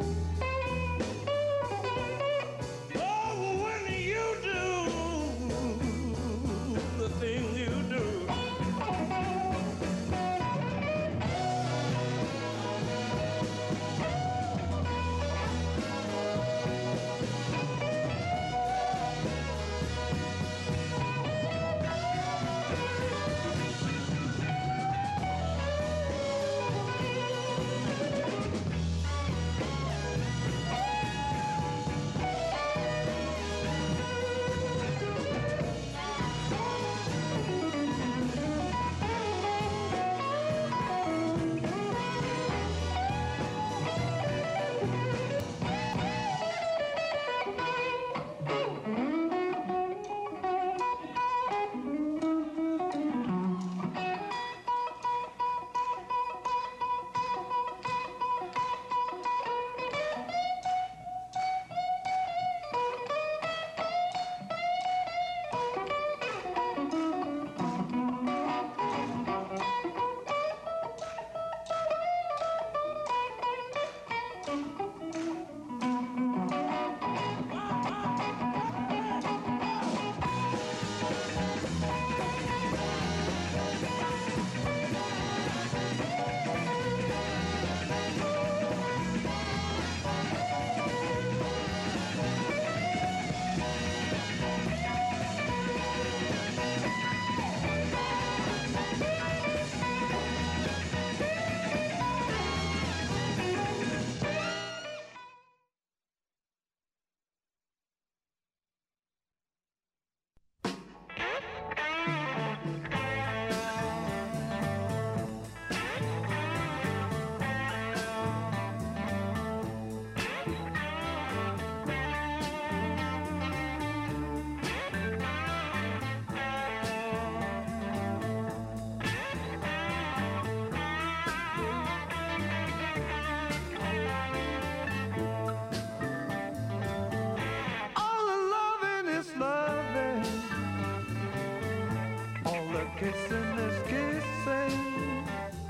Kissing is kissing,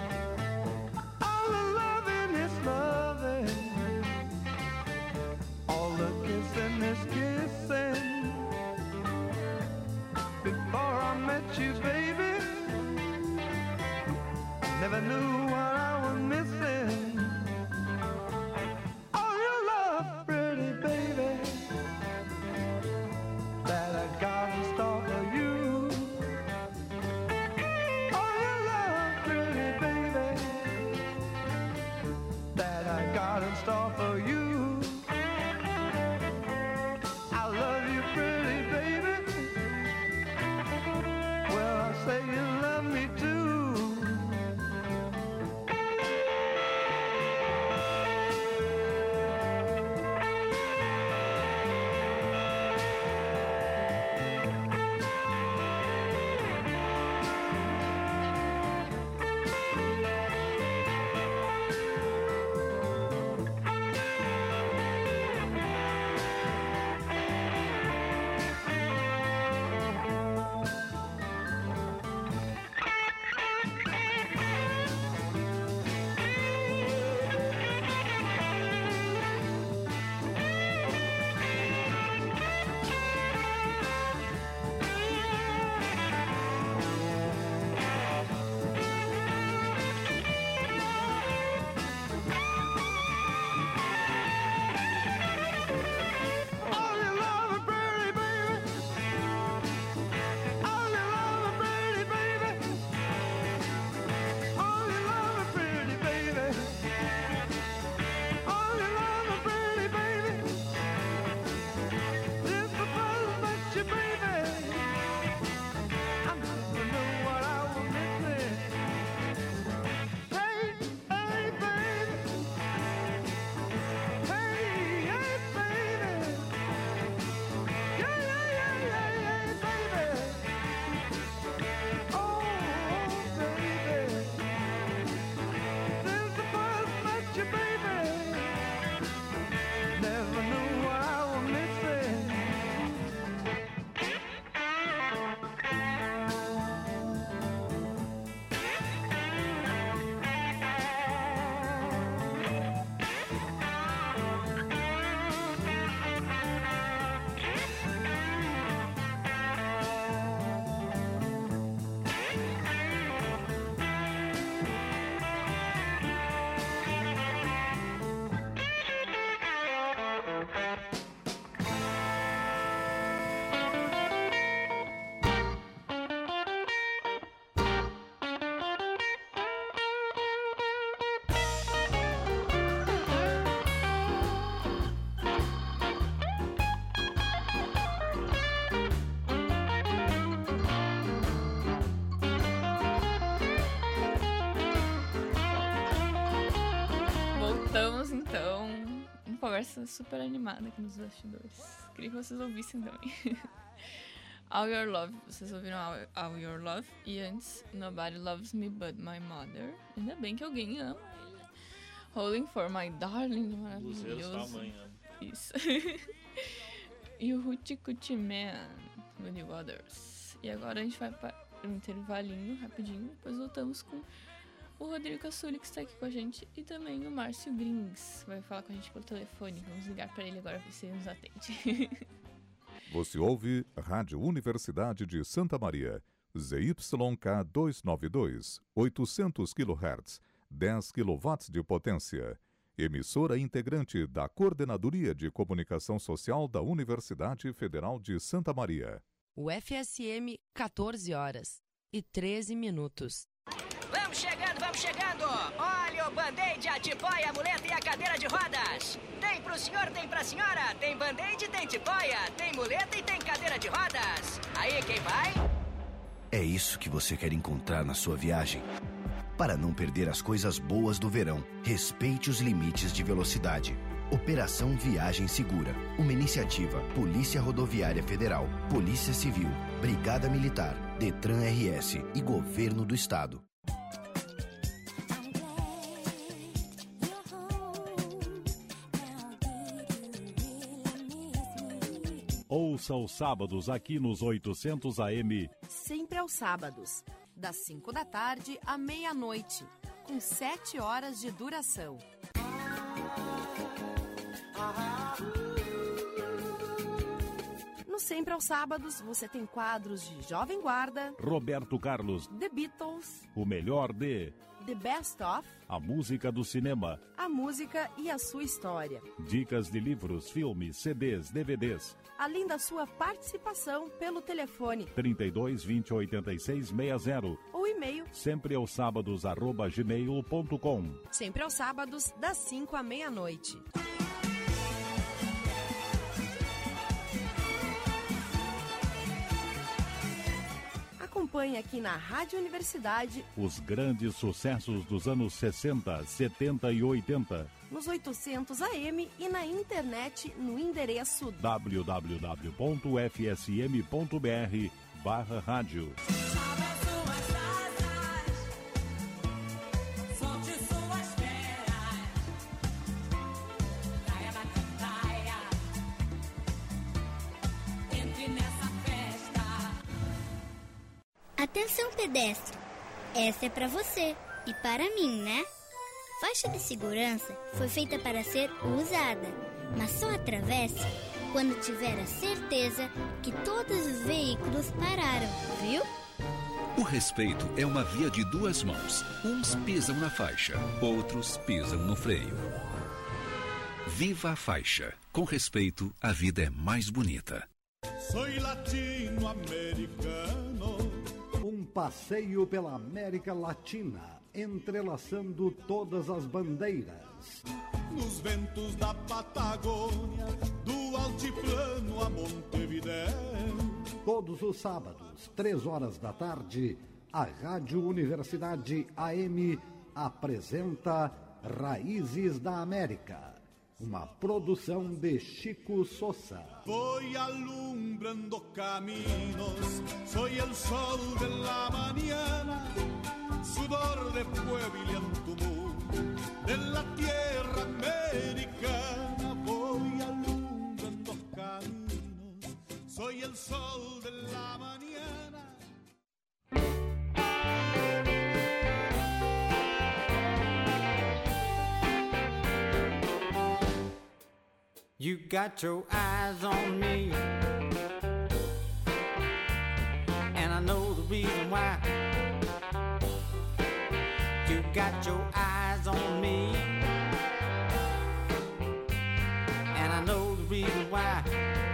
all the loving is loving, all the kissing is kissing. Before I met you, baby, never knew what I was missing. All your love, pretty baby, that I got in store for you. Store for you. I love you, pretty baby. Well, I say you love me too. voltamos então. Uma conversa super animada aqui nos bastidores. Queria que vocês ouvissem também. All Your Love, vocês ouviram All, All Your Love? E antes, Nobody Loves Me But My Mother. Ainda bem que alguém ama ele. Rolling for My Darling, maravilhoso. Isso. E o Hoochie Coochie Man, With You Others. E agora a gente vai para um intervalinho, rapidinho. Depois voltamos com o Rodrigo Cassuli, que está aqui com a gente. E também o Márcio Grings, vai falar com a gente pelo telefone. Vamos ligar para ele agora, ver se ele nos atende. Você ouve Rádio Universidade de Santa Maria, Z Y K duzentos e noventa e dois, oitocentos quilohertz, dez quilowatts de potência. Emissora integrante da Coordenadoria de Comunicação Social da Universidade Federal de Santa Maria. O F S M, quatorze horas e treze minutos. Vamos chegando, vamos chegando! Olha o band-aid, a tipóia, a muleta e a cadeira de rodas! Tem pro senhor, tem pra senhora, tem band-aid, tem tipóia, tem muleta e tem cadeira de rodas! Aí, quem vai? É isso que você quer encontrar na sua viagem? Para não perder as coisas boas do verão, respeite os limites de velocidade. Operação Viagem Segura, uma iniciativa Polícia Rodoviária Federal, Polícia Civil, Brigada Militar, Detran R S e Governo do Estado. Ouça os sábados aqui nos oitocentos A M. Sempre aos sábados, das cinco da tarde à meia-noite, com sete horas de duração. No Sempre aos Sábados, você tem quadros de Jovem Guarda, Roberto Carlos, The Beatles, o melhor de The Best Of, a música do cinema, a música e a sua história. Dicas de livros, filmes, C Ds, D V Ds. Além da sua participação pelo telefone trinta e dois, vinte, oitenta e seis, sessenta ou e-mail sempre aos sábados arroba gmail ponto com. Sempre aos sábados, das cinco à meia-noite. Acompanhe aqui na Rádio Universidade os grandes sucessos dos anos sessenta, setenta e oitenta. Nos oitocentos A M e na internet no endereço w w w ponto f s m ponto b r barra rádio. Atenção, pedestre, essa é para você e para mim, né? Faixa de segurança foi feita para ser usada, mas só atravesse quando tiver a certeza que todos os veículos pararam, viu? O respeito é uma via de duas mãos. Uns pisam na faixa, outros pisam no freio. Viva a faixa. Com respeito, a vida é mais bonita. Sou latino-americano. Um passeio pela América Latina, entrelaçando todas as bandeiras. Nos ventos da Patagônia, do altiplano a Montevidéu. Todos os sábados, três horas da tarde, a Rádio Universidade A M apresenta Raízes da América, uma produção de Chico Sousa. Voy alumbrando caminos, soy el sol de la mañana, sudor de pueblo y antumú, de la tierra americana. Voy alumbrando caminos, soy el sol de la mañana. You got your eyes on me, and I know the reason why. You got your eyes on me, and I know the reason why.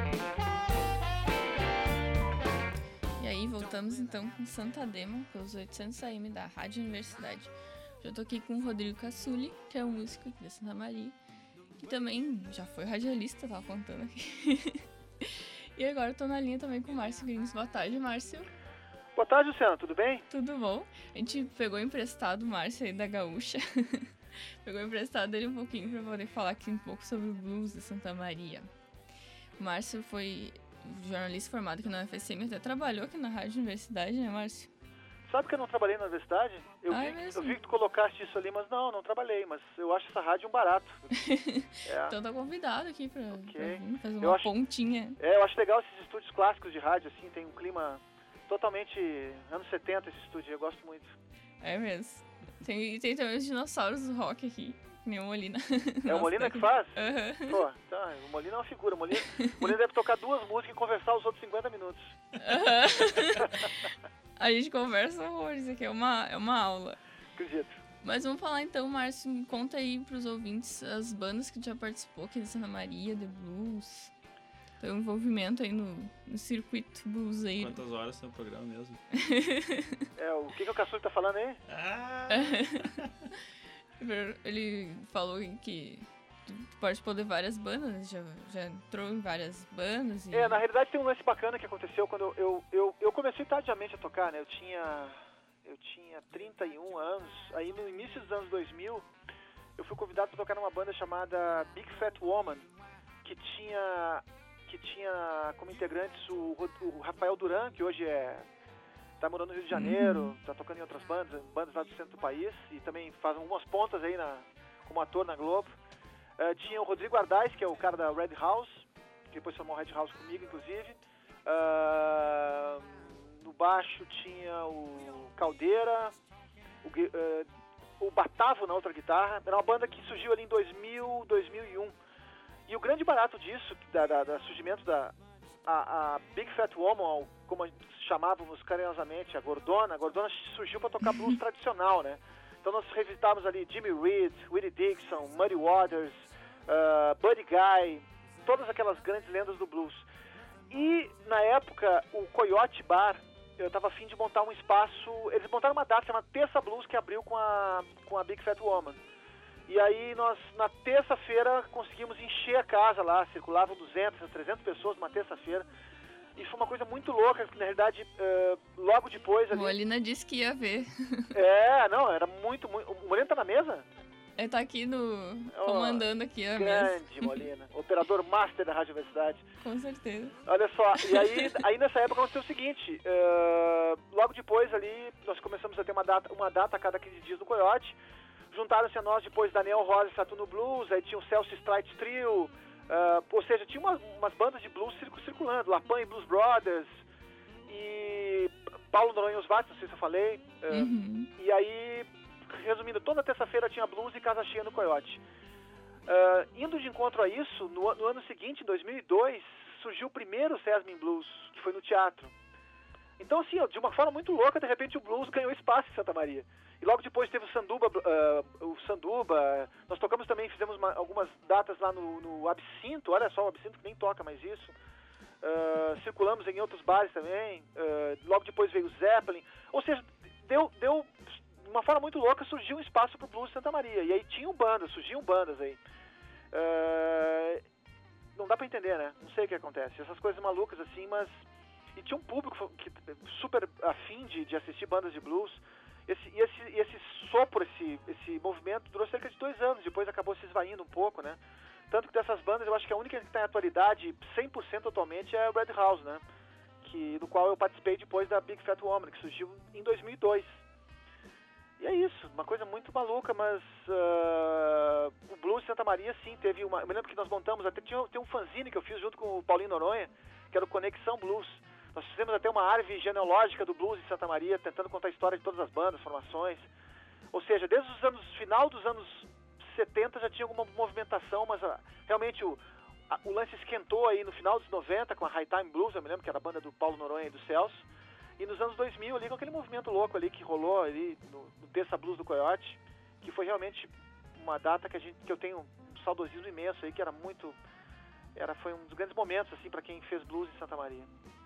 E aí, voltamos então com Santa Dema, pelos oitocentos A M da Rádio Universidade. Já tô aqui com o Rodrigo Cassuli, que é um músico aqui da Santa Maria, que também já foi radialista, tava contando aqui. E agora eu tô na linha também com o Márcio Grings. Boa tarde, Márcio. Boa tarde, Luciana, tudo bem? Tudo bom. A gente pegou emprestado o Márcio aí da Gaúcha. Pegou emprestado dele um pouquinho pra poder falar aqui um pouco sobre o blues de Santa Maria. O Márcio foi jornalista formado aqui na U F S M, até trabalhou aqui na Rádio Universidade, né, Márcio? Sabe que eu não trabalhei na universidade? Eu, Ah, vi, é mesmo? eu vi que tu colocaste isso ali, mas não, não trabalhei. Mas eu acho essa rádio um barato. É. Então tá convidado aqui pra, pra vir fazer Eu uma acho- pontinha. É, eu acho legal esses estúdios clássicos de rádio, assim, tem um clima totalmente anos setenta esse estúdio, eu gosto muito. É mesmo. Tem, tem também os dinossauros do rock aqui, que nem o Molina. É o Molina que faz? Aham. Pô, tá, o Molina é uma figura. O Molina, o Molina deve tocar duas músicas e conversar os outros cinquenta minutos. A gente conversa horrores, isso aqui é uma, é uma aula. Acredito. Mas vamos falar então, Márcio, me conta aí pros ouvintes as bandas que tu já participou aqui de Santa Maria, The Blues. Teu envolvimento aí no, no circuito bluseiro. Quantas horas tem o programa mesmo? É, o que, que o Caçulho tá falando aí? Ah! Ele falou que tu participou de várias bandas, já, já entrou em várias bandas. E... É, na realidade tem um lance bacana que aconteceu quando eu, eu, eu, eu comecei tardiamente a tocar, né? Eu tinha, eu tinha trinta e um anos, aí no início dos anos dois mil, eu fui convidado para tocar numa banda chamada Big Fat Woman, que tinha, que tinha como integrantes o, o Rafael Duran, que hoje é... tá morando no Rio de Janeiro, Uhum. tá tocando em outras bandas, bandas lá do centro do país, e também faz algumas pontas aí na, como ator na Globo. Uh, tinha o Rodrigo Ardaz, que é o cara da Red House, que depois formou o Red House comigo, inclusive. Uh, no baixo tinha o Caldeira, o, gui- uh, o Batavo na outra guitarra. Era uma banda que surgiu ali em dois mil, dois mil e um. E o grande barato disso, da, da, da surgimento da a, a Big Fat Woman, como a gente chamávamos carinhosamente, a Gordona, a Gordona surgiu para tocar blues tradicional, né? Então nós revisitávamos ali Jimmy Reed, Willie Dixon, Muddy Waters, uh, Buddy Guy, todas aquelas grandes lendas do blues. E na época o Coyote Bar, eu estava afim de montar um espaço, eles montaram uma data chamada Terça Blues, que abriu com a, com a Big Fat Woman. E aí nós, na terça-feira, conseguimos encher a casa lá, circulavam duzentas, trezentas pessoas numa terça-feira. E foi uma coisa muito louca, porque na realidade, uh, logo depois ali... Molina disse que ia ver. É, não, era muito, muito... O Molina tá na mesa? Ele tá aqui no... Oh, comandando aqui a mesa. Grande Molina, operador master da Rádio Universidade. Com certeza. Olha só, e aí, aí nessa época aconteceu o seguinte, uh, logo depois ali, nós começamos a ter uma data, uma data a cada quinze dias no Coyote. Juntaram-se a nós depois Daniel Rosa e Saturno Blues, aí tinha o Celso Strike Trio, uh, ou seja, tinha umas, umas bandas de blues circulando, Lapan e Blues Brothers, e Paulo Noronha e os Vatos, não sei se eu falei. Uh, Uhum. E aí, resumindo, toda terça-feira tinha blues e casa cheia no Coyote. Uh, indo de encontro a isso, no, no ano seguinte, em dois mil e dois, surgiu o primeiro Sesmin Blues, que foi no teatro. Então, assim, ó, de uma forma muito louca, de repente o blues ganhou espaço em Santa Maria. E logo depois teve o Sanduba, uh, o Sanduba. Nós tocamos também, fizemos uma, algumas datas lá no, no Absinto, olha só, o Absinto que nem toca mais isso. Uh, circulamos em outros bares também. Uh, logo depois veio o Zeppelin. Ou seja, deu, deu de uma forma muito louca, surgiu um espaço pro blues em Santa Maria. E aí tinham bandas, surgiam bandas aí. Uh, não dá pra entender, né? Não sei o que acontece. Essas coisas malucas assim, mas... E tinha um público que, super afim de, de assistir bandas de blues. Esse, e esse, e esse sopro, esse, esse movimento durou cerca de dois anos, depois acabou se esvaindo um pouco, né? Tanto que dessas bandas, eu acho que a única que está em atualidade cem por cento atualmente é a Red House, né? Que, do qual eu participei depois da Big Fat Woman, que surgiu em dois mil e dois. E é isso, uma coisa muito maluca, mas uh, o blues de Santa Maria, sim, teve uma... Eu me lembro que nós montamos, até tinha, tem um fanzine que eu fiz junto com o Paulinho Noronha, que era o Conexão Blues. Nós fizemos até uma árvore genealógica do blues de Santa Maria, tentando contar a história de todas as bandas, formações. Ou seja, desde os anos, final dos anos setenta já tinha alguma movimentação, mas uh, realmente o, a, o lance esquentou aí no final dos noventa com a High Time Blues, eu me lembro que era a banda do Paulo Noronha e do Celso. E nos anos dois mil ali com aquele movimento louco ali que rolou ali no, no Terça Blues do Coyote, que foi realmente uma data que, a gente, que eu tenho um saudosismo imenso aí, que era muito... Era, foi um dos grandes momentos assim para quem fez blues em Santa Maria.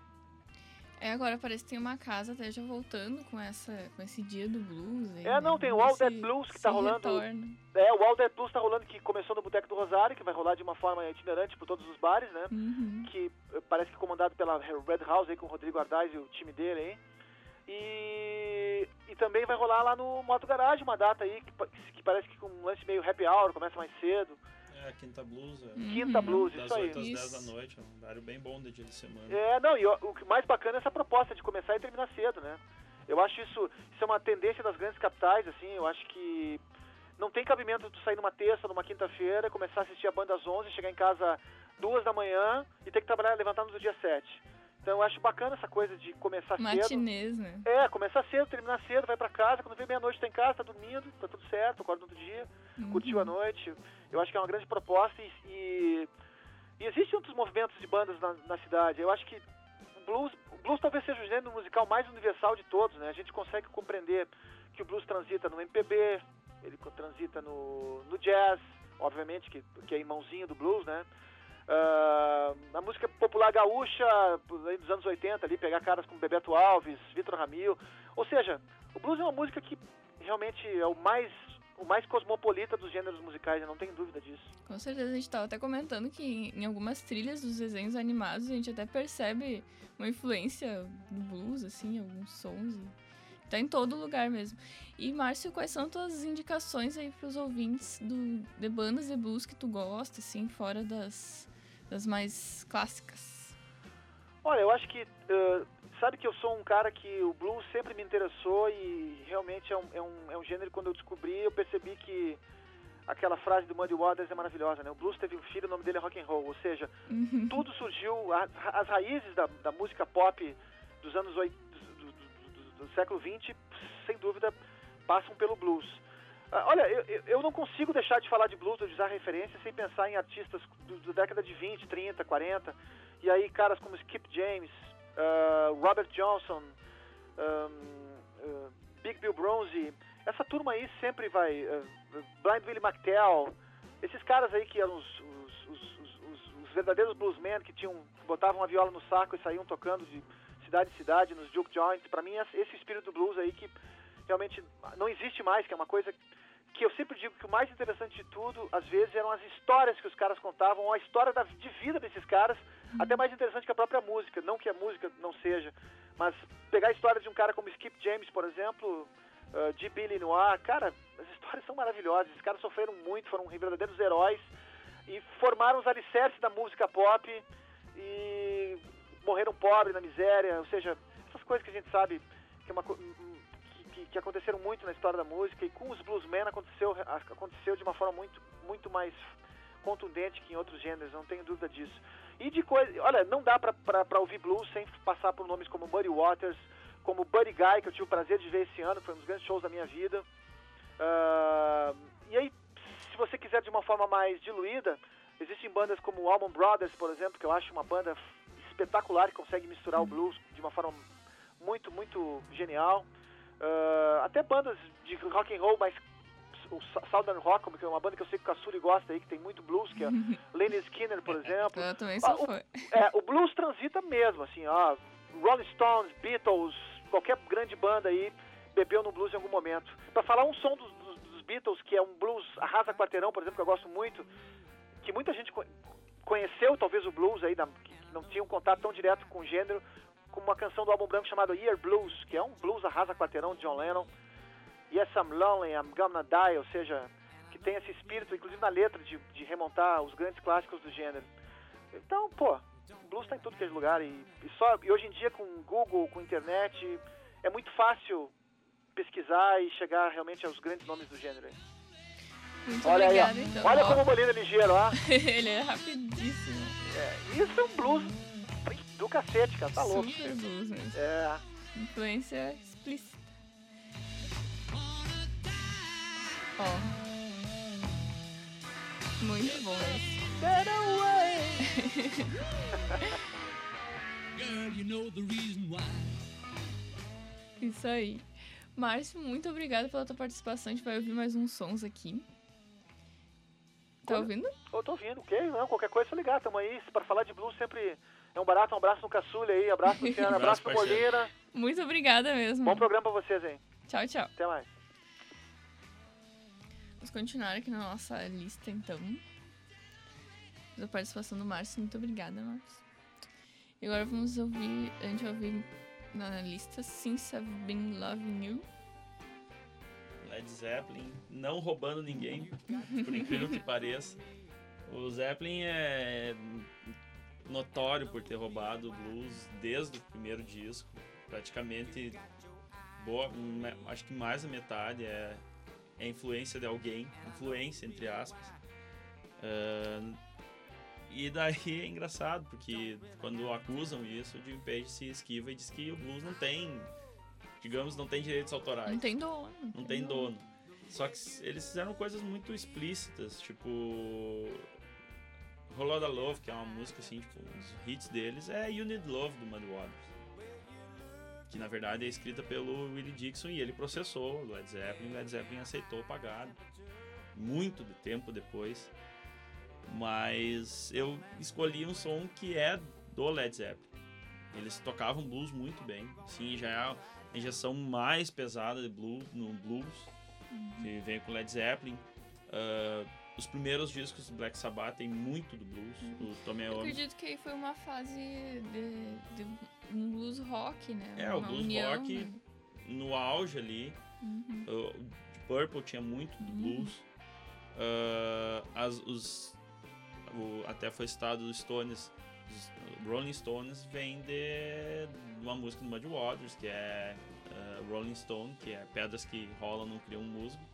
É, agora parece que tem uma casa até já voltando com, essa, com esse dia do blues. Aí, é, não, né? tem o All Esse- That Blues que tá esse rolando. retorno. É, o All That Blues tá rolando, que começou no Boteco do Rosário, que vai rolar de uma forma itinerante por todos os bares, né? Uhum. Que eh, parece que comandado pela Red House aí, com o Rodrigo Ardaz e o time dele aí. E, e também vai rolar lá no Moto Garage uma data aí, que, que parece que com um lance meio happy hour, começa mais cedo. É, Quinta Blues. É. Quinta Blues, das isso aí. oito às Isso. dez da noite, é um horário bem bom de dia de semana. É, não, e o, o que mais bacana é essa proposta de começar e terminar cedo, né? Eu acho isso, isso é uma tendência das grandes capitais, assim, eu acho que não tem cabimento tu sair numa terça, numa quinta-feira, começar a assistir a banda às onze, chegar em casa duas da manhã e ter que trabalhar, levantar no dia sete. Então eu acho bacana essa coisa de começar Matinês, cedo. né? É, começar cedo, terminar cedo, vai pra casa, quando vem meia-noite tá em casa, tá dormindo, tá tudo certo, acorda no outro dia, Uhum. curtiu a noite. Eu acho que é uma grande proposta e, e, e existem outros movimentos de bandas na, na cidade. Eu acho que o blues, o blues talvez seja o gênero musical mais universal de todos, né? A gente consegue compreender que o blues transita no M P B, ele transita no, no jazz, obviamente, que, que é irmãozinho do blues, né? Uh, a música popular gaúcha aí dos anos oitenta, ali, pegar caras como Bebeto Alves, Vitor Ramil. Ou seja, o blues é uma música que realmente é o mais, o mais cosmopolita dos gêneros musicais, eu não tenho dúvida disso. Com certeza, a gente estava até comentando que em algumas trilhas dos desenhos animados a gente até percebe uma influência do blues, assim, alguns sons. E tá em todo lugar mesmo. E, Márcio, quais são tuas indicações aí pros ouvintes do, de bandas de blues que tu gosta, assim, fora das, das mais clássicas? Olha, eu acho que... Uh, sabe que eu sou um cara que o blues sempre me interessou e realmente é um, é um, é um gênero que quando eu descobri, eu percebi que aquela frase do Muddy Waters é maravilhosa, né? O blues teve um filho, o nome dele é rock and roll, ou seja, Uhum. tudo surgiu, as, as raízes da, da música pop dos anos oitenta, do, do, do, do século vinte, sem dúvida, passam pelo blues. Ah, olha, eu, eu não consigo deixar de falar de blues ou de usar referência sem pensar em artistas do, do década de vinte, trinta, quarenta, e aí caras como Skip James, uh, Robert Johnson, um, uh, Big Bill Bronze, essa turma aí sempre vai, uh, Blind Willie McTell, esses caras aí que eram os, os, os, os, os verdadeiros bluesmen que tinham, botavam a viola no saco e saíam tocando de cidade em cidade, nos juke joints. Pra mim, esse espírito do blues aí que realmente não existe mais, que é uma coisa que eu sempre digo que o mais interessante de tudo, às vezes, eram as histórias que os caras contavam, ou a história da, de vida desses caras, até mais interessante que a própria música. Não que a música não seja, mas pegar a história de um cara como Skip James, por exemplo, uh, de Billy Noir, cara, as histórias são maravilhosas. Esses caras sofreram muito, foram verdadeiros heróis e formaram os alicerces da música pop e morreram pobres, na miséria, ou seja, essas coisas que a gente sabe que, é uma, que, que aconteceram muito na história da música, e com os bluesmen aconteceu, aconteceu de uma forma muito, muito mais contundente que em outros gêneros, não tenho dúvida disso. E de coisa, olha, não dá pra, pra, pra ouvir blues sem passar por nomes como Muddy Waters, como Buddy Guy, que eu tive o prazer de ver esse ano, foi um dos grandes shows da minha vida. Uh, e aí, se você quiser de uma forma mais diluída, existem bandas como Allman Brothers, por exemplo, que eu acho uma banda espetacular, que consegue misturar o blues de uma forma muito, muito genial. Uh, até bandas de rock and roll, mas o Southern Rock, que é uma banda que eu sei que o Kassuri gosta aí, que tem muito blues, que é Lynyrd Skynyrd, por exemplo. Eu também sou ah, fã. O, é, o blues transita mesmo, assim, ó, Rolling Stones, Beatles, qualquer grande banda aí bebeu no blues em algum momento. Pra falar um som dos, dos, dos Beatles, que é um blues arrasa quarteirão, por exemplo, que eu gosto muito, que muita gente conheceu talvez o blues aí, que não tinha um contato tão direto com o gênero, como uma canção do álbum branco chamado Year Blues, que é um blues arrasa quarteirão de John Lennon. Yes, I'm Lonely, I'm Gonna Die, ou seja, que tem esse espírito, inclusive na letra, de, de remontar os grandes clássicos do gênero. Então, pô, o blues tá em tudo que é lugar, e, e, só, e hoje em dia com Google, com internet, é muito fácil pesquisar e chegar realmente aos grandes nomes do gênero. Muito olha obrigada, aí, ó. então. Olha Ó. como o Molina é ligeiro, ó. Ele é rapidíssimo. É, isso é um blues do cacete, cara, tá louco. Super blues mesmo. É. Influência explícita. Ó. Muito bom esse. Get away. Girl, you know the reason why. Isso aí. Márcio, muito obrigada pela tua participação. A gente vai ouvir mais uns sons aqui. Tá ouvindo? Eu tô ouvindo, ok? Não, qualquer coisa é só ligar, tamo aí. Pra falar de blues sempre é um barato. Um abraço no Caçulha aí, abraço no Luciano, abraço no Molina. Muito obrigada mesmo. Bom programa pra vocês aí. Tchau, tchau. Até mais. Vamos continuar aqui na nossa lista, então. A participação do Márcio. Muito obrigada, Márcio. E agora vamos ouvir, a gente vai ouvir na lista Since I've Been Loving You. Led Zeppelin, não roubando ninguém, por incrível que pareça. O Zeppelin é notório por ter roubado o blues desde o primeiro disco. Praticamente, boa, acho que mais da metade é, é influência de alguém, influência entre aspas. Uh, e daí é engraçado, porque quando acusam isso, o Jimmy Page se esquiva e diz que o blues não tem, digamos, não tem direitos autorais. Não tem dono. Não, não tem dono. dono. Só que eles fizeram coisas muito explícitas, tipo Whole Lotta Love, que é uma música assim, tipo, um dos hits deles é You Need Love, do Muddy Waters, que na verdade é escrita pelo Willie Dixon e ele processou o Led Zeppelin, e Led Zeppelin aceitou pagar muito de tempo depois. Mas eu escolhi um som que é do Led Zeppelin. Eles tocavam blues muito bem, sim, já é a injeção mais pesada de blues no blues, uhum. que vem com Led Zeppelin. Uh, os primeiros discos do Black Sabbath tem muito do blues. Uhum. O Tommy Eu acredito que aí foi uma fase de, de um blues rock, né? É, uma o blues união, rock né? no auge ali. Uhum. O Purple tinha muito do blues. Uh, as, os, o, até foi citado os Stones. Os Rolling Stones vem de, de uma música do Muddy Waters, que é uh, Rolling Stone, que é pedras que rolam não criam um musgo.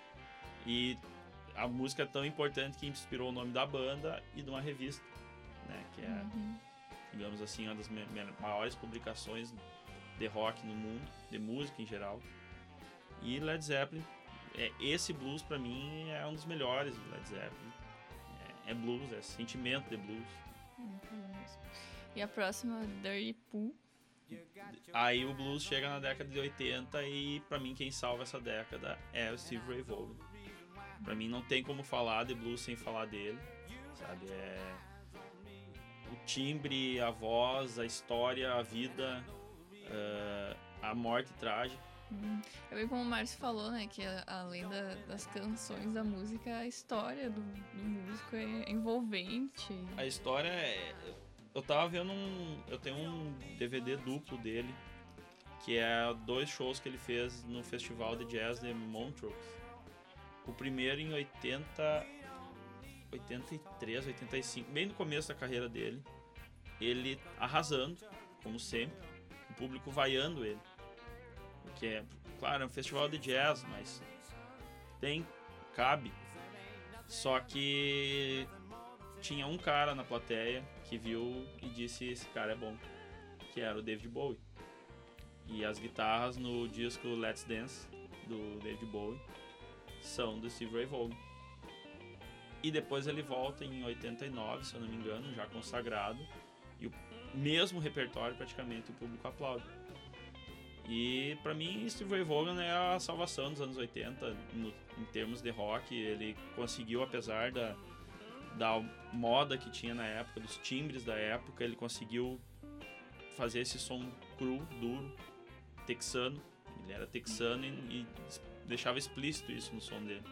E a música é tão importante que inspirou o nome da banda e de uma revista, né, que é, uhum. digamos assim, uma das maiores publicações de rock no mundo, de música em geral. E Led Zeppelin, é, esse blues pra mim é um dos melhores do Led Zeppelin. É, é blues, é sentimento de blues. E a próxima, Dirty Pool. Aí o blues chega na década de oitenta e pra mim quem salva essa década é o Steve Ray Vaughan. Pra mim não tem como falar de blues sem falar dele, sabe? É o timbre, a voz, a história, a vida, uh, a morte trágica. Hum. É bem como o Márcio falou, né? Que além da, das canções, da música, a história do, do músico é envolvente. A história é... Eu tava vendo um... Eu tenho um D V D duplo dele, que é dois shows que ele fez no Festival de Jazz de Montreux. O primeiro em oitenta, oitenta e três, oitenta e cinco, bem no começo da carreira dele. Ele arrasando, como sempre, o público vaiando ele. Que é, claro, é um festival de jazz, mas tem, cabe. Só que tinha um cara na plateia que viu e disse: esse cara é bom, que era o David Bowie. E as guitarras no disco Let's Dance, do David Bowie, são do Steve Ray Vaughan. E depois ele volta em oitenta e nove, se eu não me engano, já consagrado, e o mesmo repertório praticamente o público aplaude. E pra mim Steve Ray Vaughan é a salvação dos anos oitenta no, em termos de rock. Ele conseguiu, apesar da, da moda que tinha na época, dos timbres da época, ele conseguiu fazer esse som cru, duro, texano. Ele era texano e, e deixava explícito isso no som dele.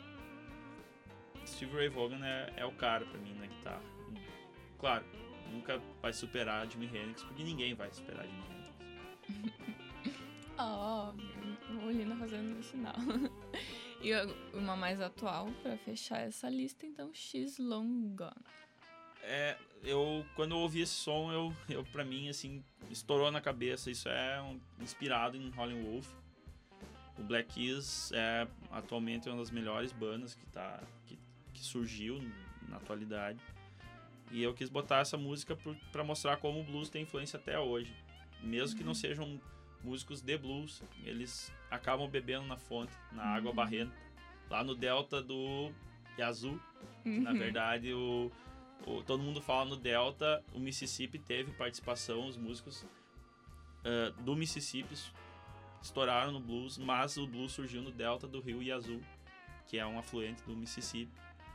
Steve Ray Vaughan é, é o cara pra mim na guitarra. Claro, nunca vai superar Jimi Hendrix, porque ninguém vai superar Jimi Hendrix. Óbvio, o Lina fazendo o sinal. E uma mais atual pra fechar essa lista, então, She's Long Gone. É, eu quando eu ouvi esse som, eu, eu pra mim assim estourou na cabeça. Isso é um, inspirado em Howlin' Wolf. O Black Keys é atualmente uma das melhores bandas que, tá, que, que surgiu na atualidade. E eu quis botar essa música para mostrar como o blues tem influência até hoje. Mesmo uhum. que não sejam músicos de blues, eles acabam bebendo na fonte, na uhum. água barrenta. Lá no delta do Yazoo, uhum. na verdade, o, o, todo mundo fala no delta, o Mississippi teve participação, os músicos uh, do Mississippi estouraram no blues, mas o blues surgiu no delta do rio Yazoo, que é um afluente do Mississippi.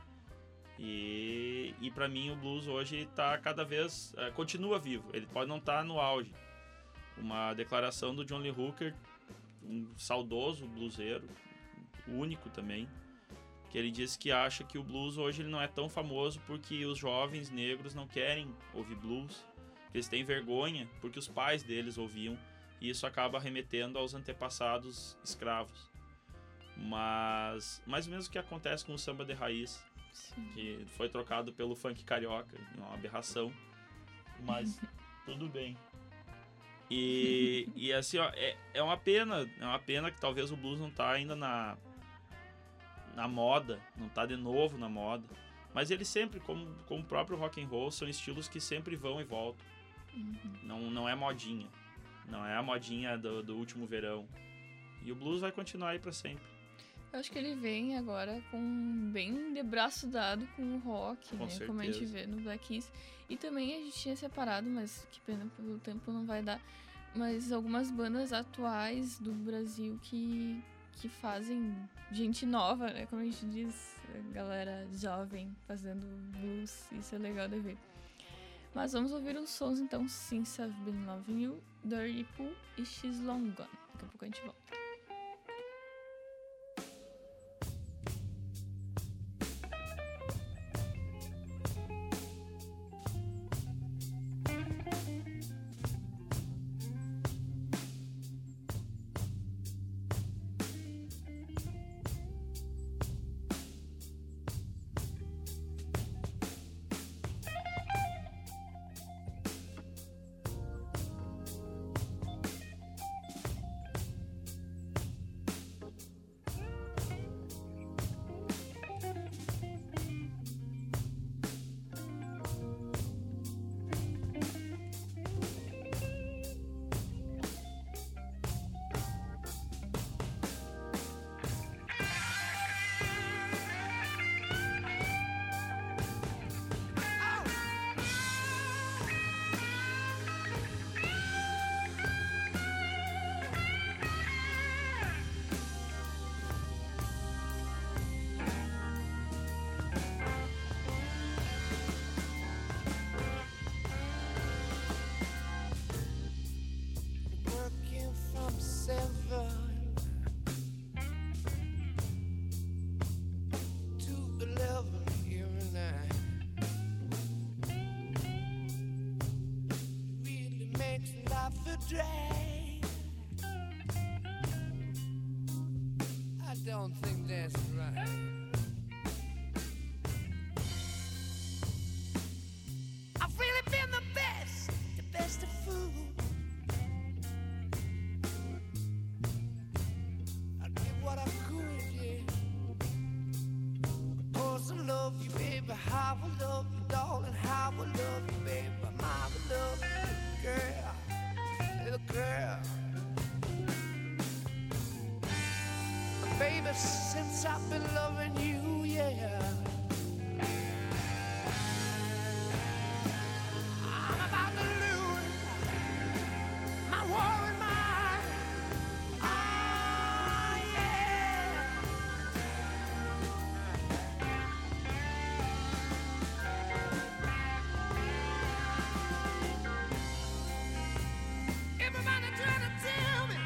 E, e para mim o blues hoje tá cada vez, uh, continua vivo, ele pode não estar tá no auge. Uma declaração do John Lee Hooker, um saudoso bluseiro, único também, que ele disse que acha que o blues hoje ele não é tão famoso porque os jovens negros não querem ouvir blues, eles têm vergonha porque os pais deles ouviam e isso acaba remetendo aos antepassados escravos. Mas mais ou menos o que acontece com o samba de raiz, Sim. que foi trocado pelo funk carioca, uma aberração, mas tudo bem. E, e assim, ó, é, é uma pena, é uma pena que talvez o blues não tá ainda na, na moda, não tá de novo na moda, mas ele sempre, como, como o próprio rock and roll, são estilos que sempre vão e voltam. Uhum. Não, não é modinha, não é a modinha do, do último verão. E o blues vai continuar aí pra sempre. Eu acho que ele vem agora com bem de braço dado com o rock, com né? certeza. Como a gente vê no Black Keys. E também a gente tinha separado, mas que pena pelo tempo não vai dar, mas algumas bandas atuais do Brasil que, que fazem gente nova, né? Como a gente diz, galera jovem fazendo blues, isso é legal de ver. Mas vamos ouvir os sons então, Since I've Been Loving You, Dirty Pool e She's Long Gone. Daqui a pouco a gente volta. I don't think that's right. I've really been the best, the best of food. I did what I could, yeah. Of course I love you, baby. How I love you, darling. How I love you, baby. How I love you, girl, little girl. Baby, since I've been loving you, yeah, I'm about to lose my war and mind. Ah, yeah. Everybody trying to tell me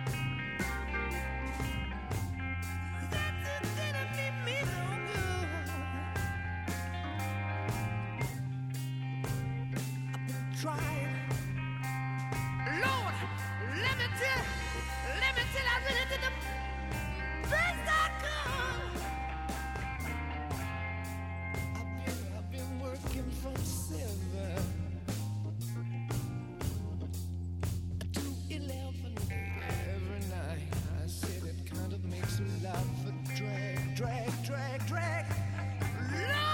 trying. Lord, let me tell, let me tell, I really did the best I could. I've been, I've been working from seven to eleven every night. I said it kind of makes a lot for drag, drag, drag, drag. Lord!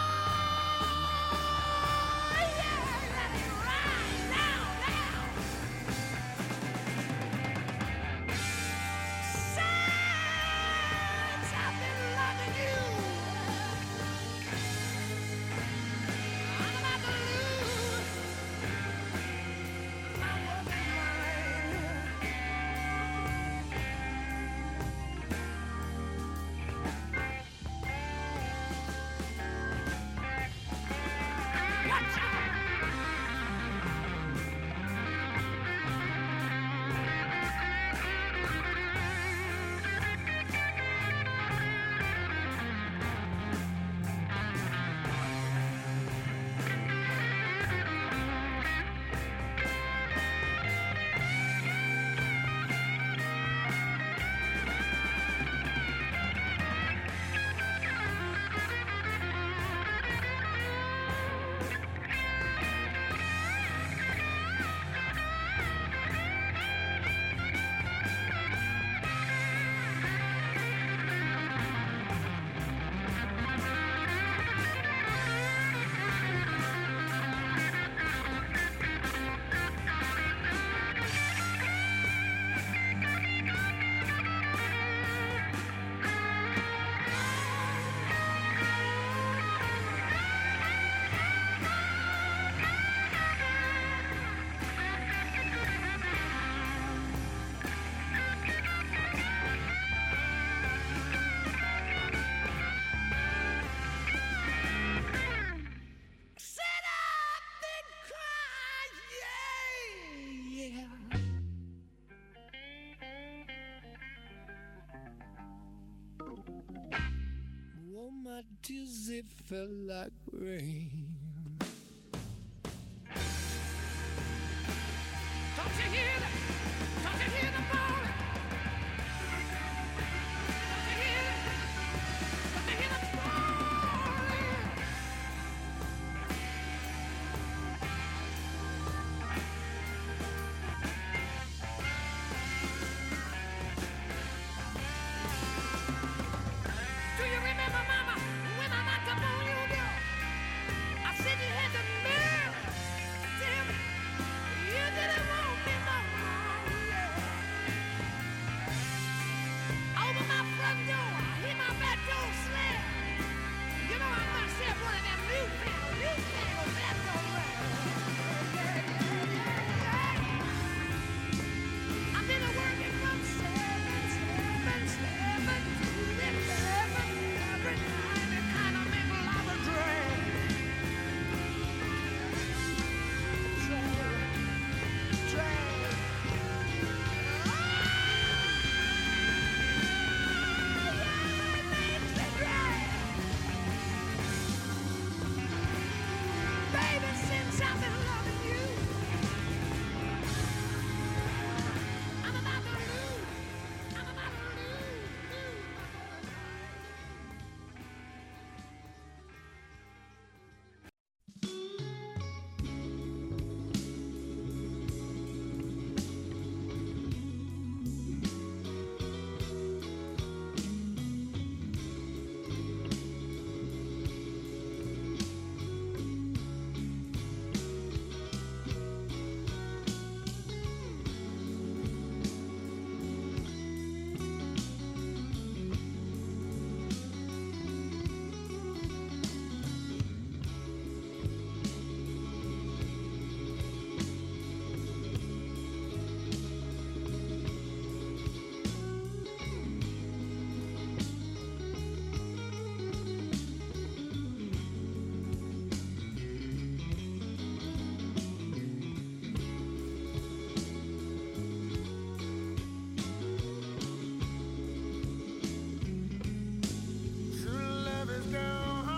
tears, they fell like rain. Don't you hear that? Don't you hear the moaning? Don't you hear it? Don't you hear the moaning? Do you remember, Mama, when I knocked up on your door? I said you had the nerve to tell me you didn't want me no more. Yeah. Over my front door, I hear my back door slam. You know I must have one of them new panel, new panel back door I've been working from seven, seven, seven to eleven. Every night it kind of make a lot of drag. Drag, drag. Baby, since I've been loving you, I'm about to lose. I'm about to lose, lose my True love is gone.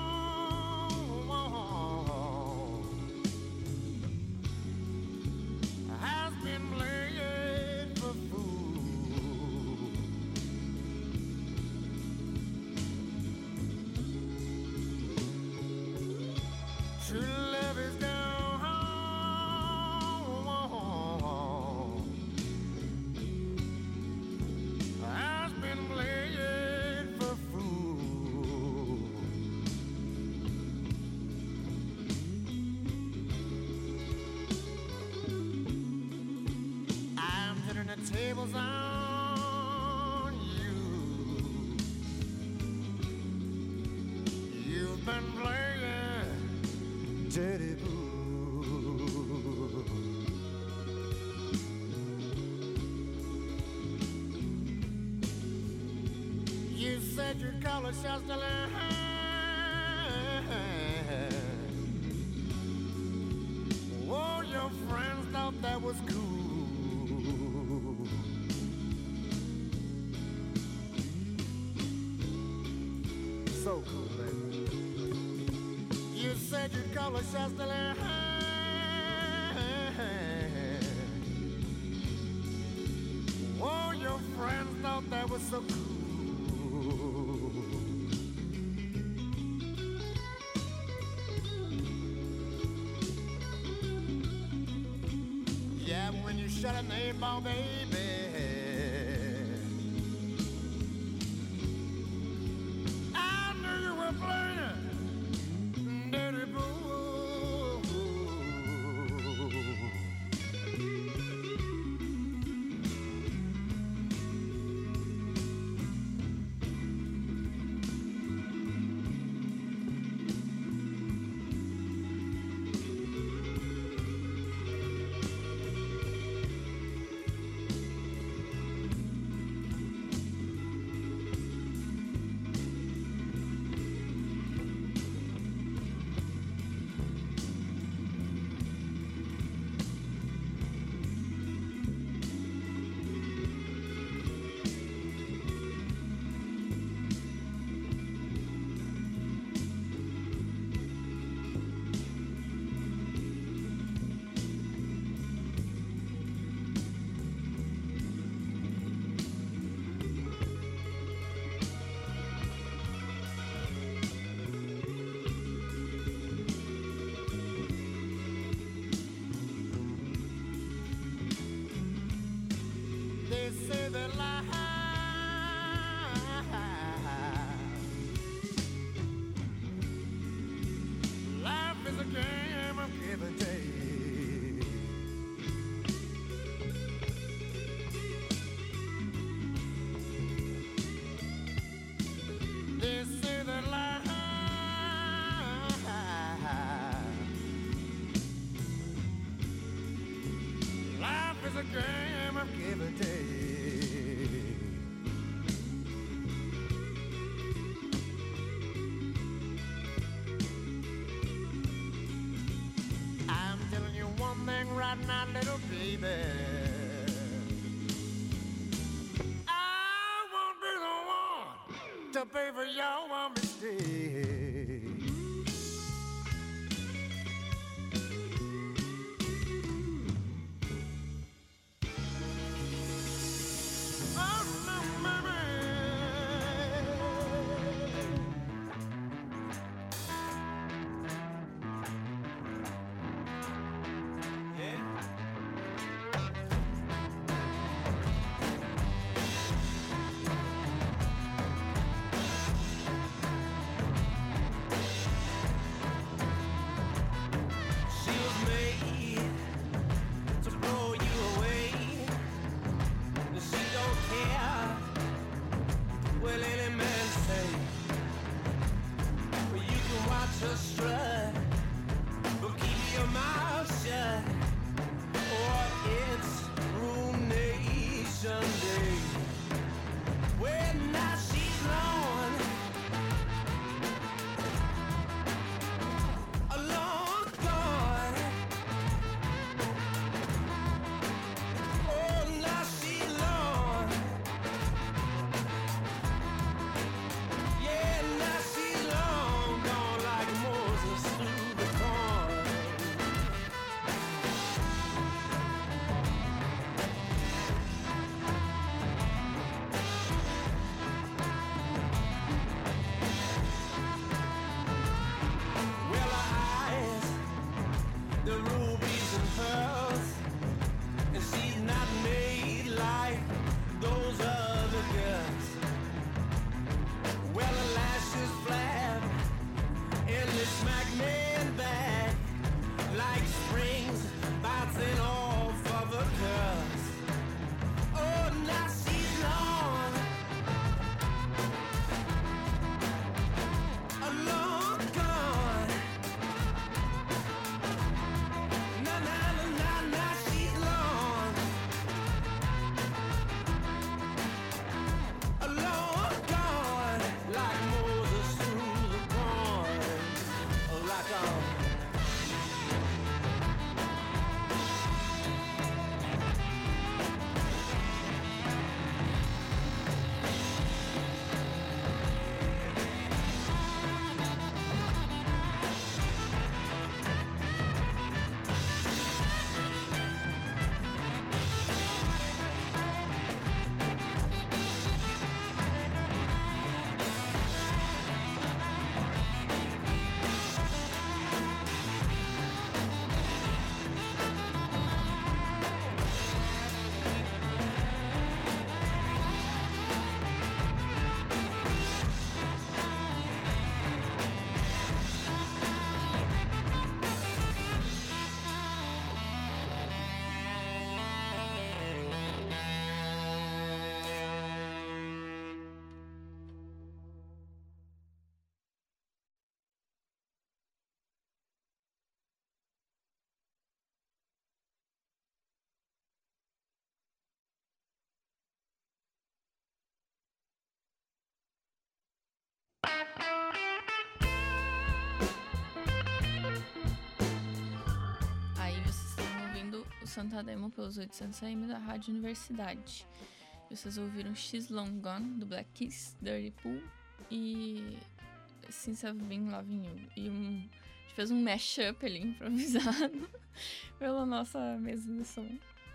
Has been playing for fool. True love is gone. Has been playing for fool. I'm turning the tables on you. You've been playing dirty boo. You said you'd call us just a line. Oh, your friends thought that was cool. So cool, baby. You said you'd call us just a line. Oh, your friends thought that was so cool. Yeah, when you shut a name ball, baby. I knew you were playing dirty boo. right now, little baby. I won't be the one to pay for your mistake. Oh, no, baby. Just strut, but keep your mouth shut, or it's ruination day. Well, now she's long, a long gone. Oh, now she's long. Yeah, now she's long gone like Moses through the corn. Well, her eyes, the rubies and pearls, and she's not made like those other girls. Well, her lashes flap and they smack man back like springs bouncing off of her curls. Oh, now she's long, a long gone. Na na na na na, she's long, a long gone like Moses through the corn. Oh, like a Aí vocês estão ouvindo o Santa Demo pelos oitocentos A M da Rádio Universidade. Vocês ouviram She's Long Gone, do Black Keys, Dirty Pool e Since I've Been Loving You. E um, a gente fez um mashup ali, improvisado, pela nossa mesa de som.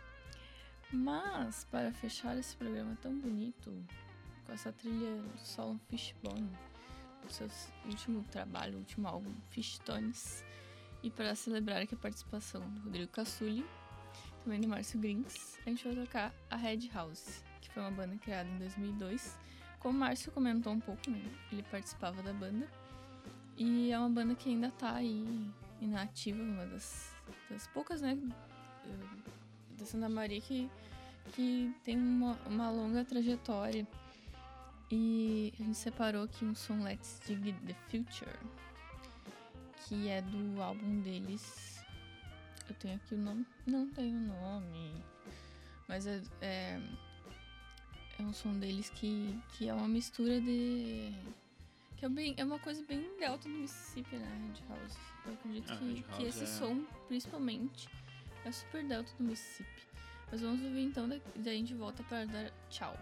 Mas, para fechar esse programa tão bonito, com essa trilha do Solon Fishbone, o seu último trabalho, o último álbum, Fishtones, e para celebrar aqui a participação do Rodrigo Cassuli, também do Márcio Grins, a gente vai tocar a Red House, que foi uma banda criada em dois mil e dois. Como o Márcio comentou um pouco, né, ele participava da banda, e é uma banda que ainda tá aí inativa, uma das, das poucas, né, da Santa Maria que, que tem uma, uma longa trajetória. E a gente separou aqui um som Let's Dig the Future, que é do álbum deles. Eu tenho aqui o nome? Não tenho o nome, mas é, é, é um som deles que, que é uma mistura de... que é, bem, é uma coisa bem delta do Mississippi, né, Red House. Eu acredito Ah, que, que esse é... som, principalmente, É super delta do Mississippi. Mas vamos ouvir então, daí a gente volta para dar tchau.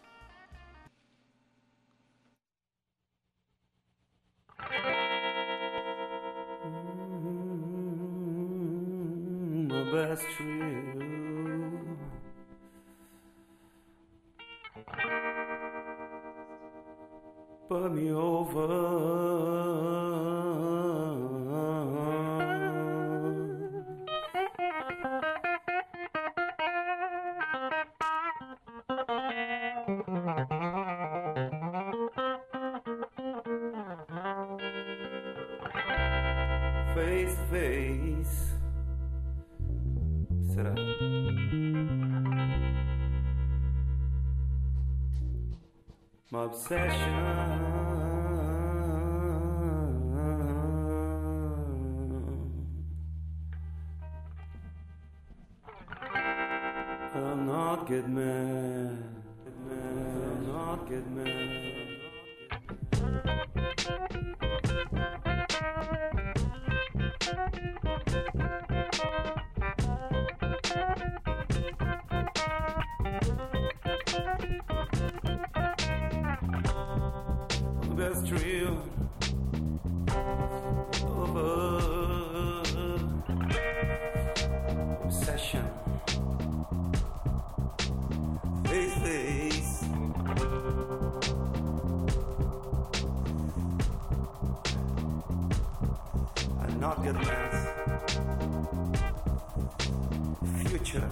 Mm, my best trio. Put me over. Face to face. Será? My obsession. I'll not get mad. I'll not get mad. Best real over obsession. Face face. I'll not get mad. Future.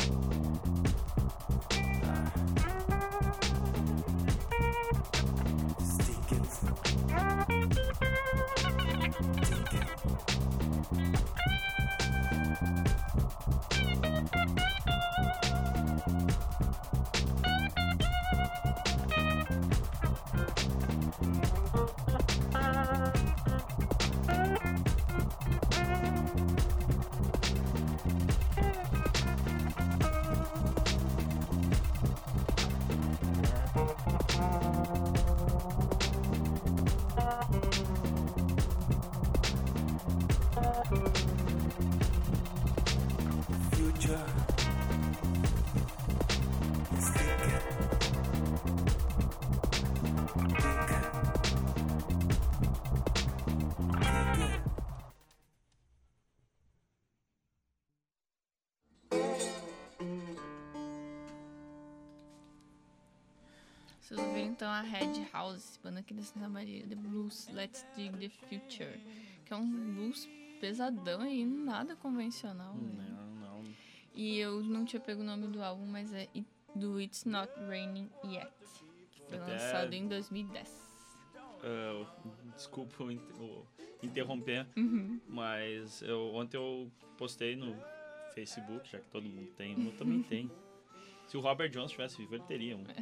Vocês ouviram então a Red House, banda aqui da Santa Maria, The Blues, Let's Dig the Future, que é um blues pesadão e nada convencional. Não, né? não. E eu não tinha pego o nome do álbum, mas é do It's Not Raining Yet, que foi Até... lançado em dois mil e dez. Uh, desculpa o inter- o interromper, Uhum. mas eu, ontem eu postei no Facebook, já que todo mundo tem, eu também tenho. Se o Robert Johnson estivesse vivo, ele teria um.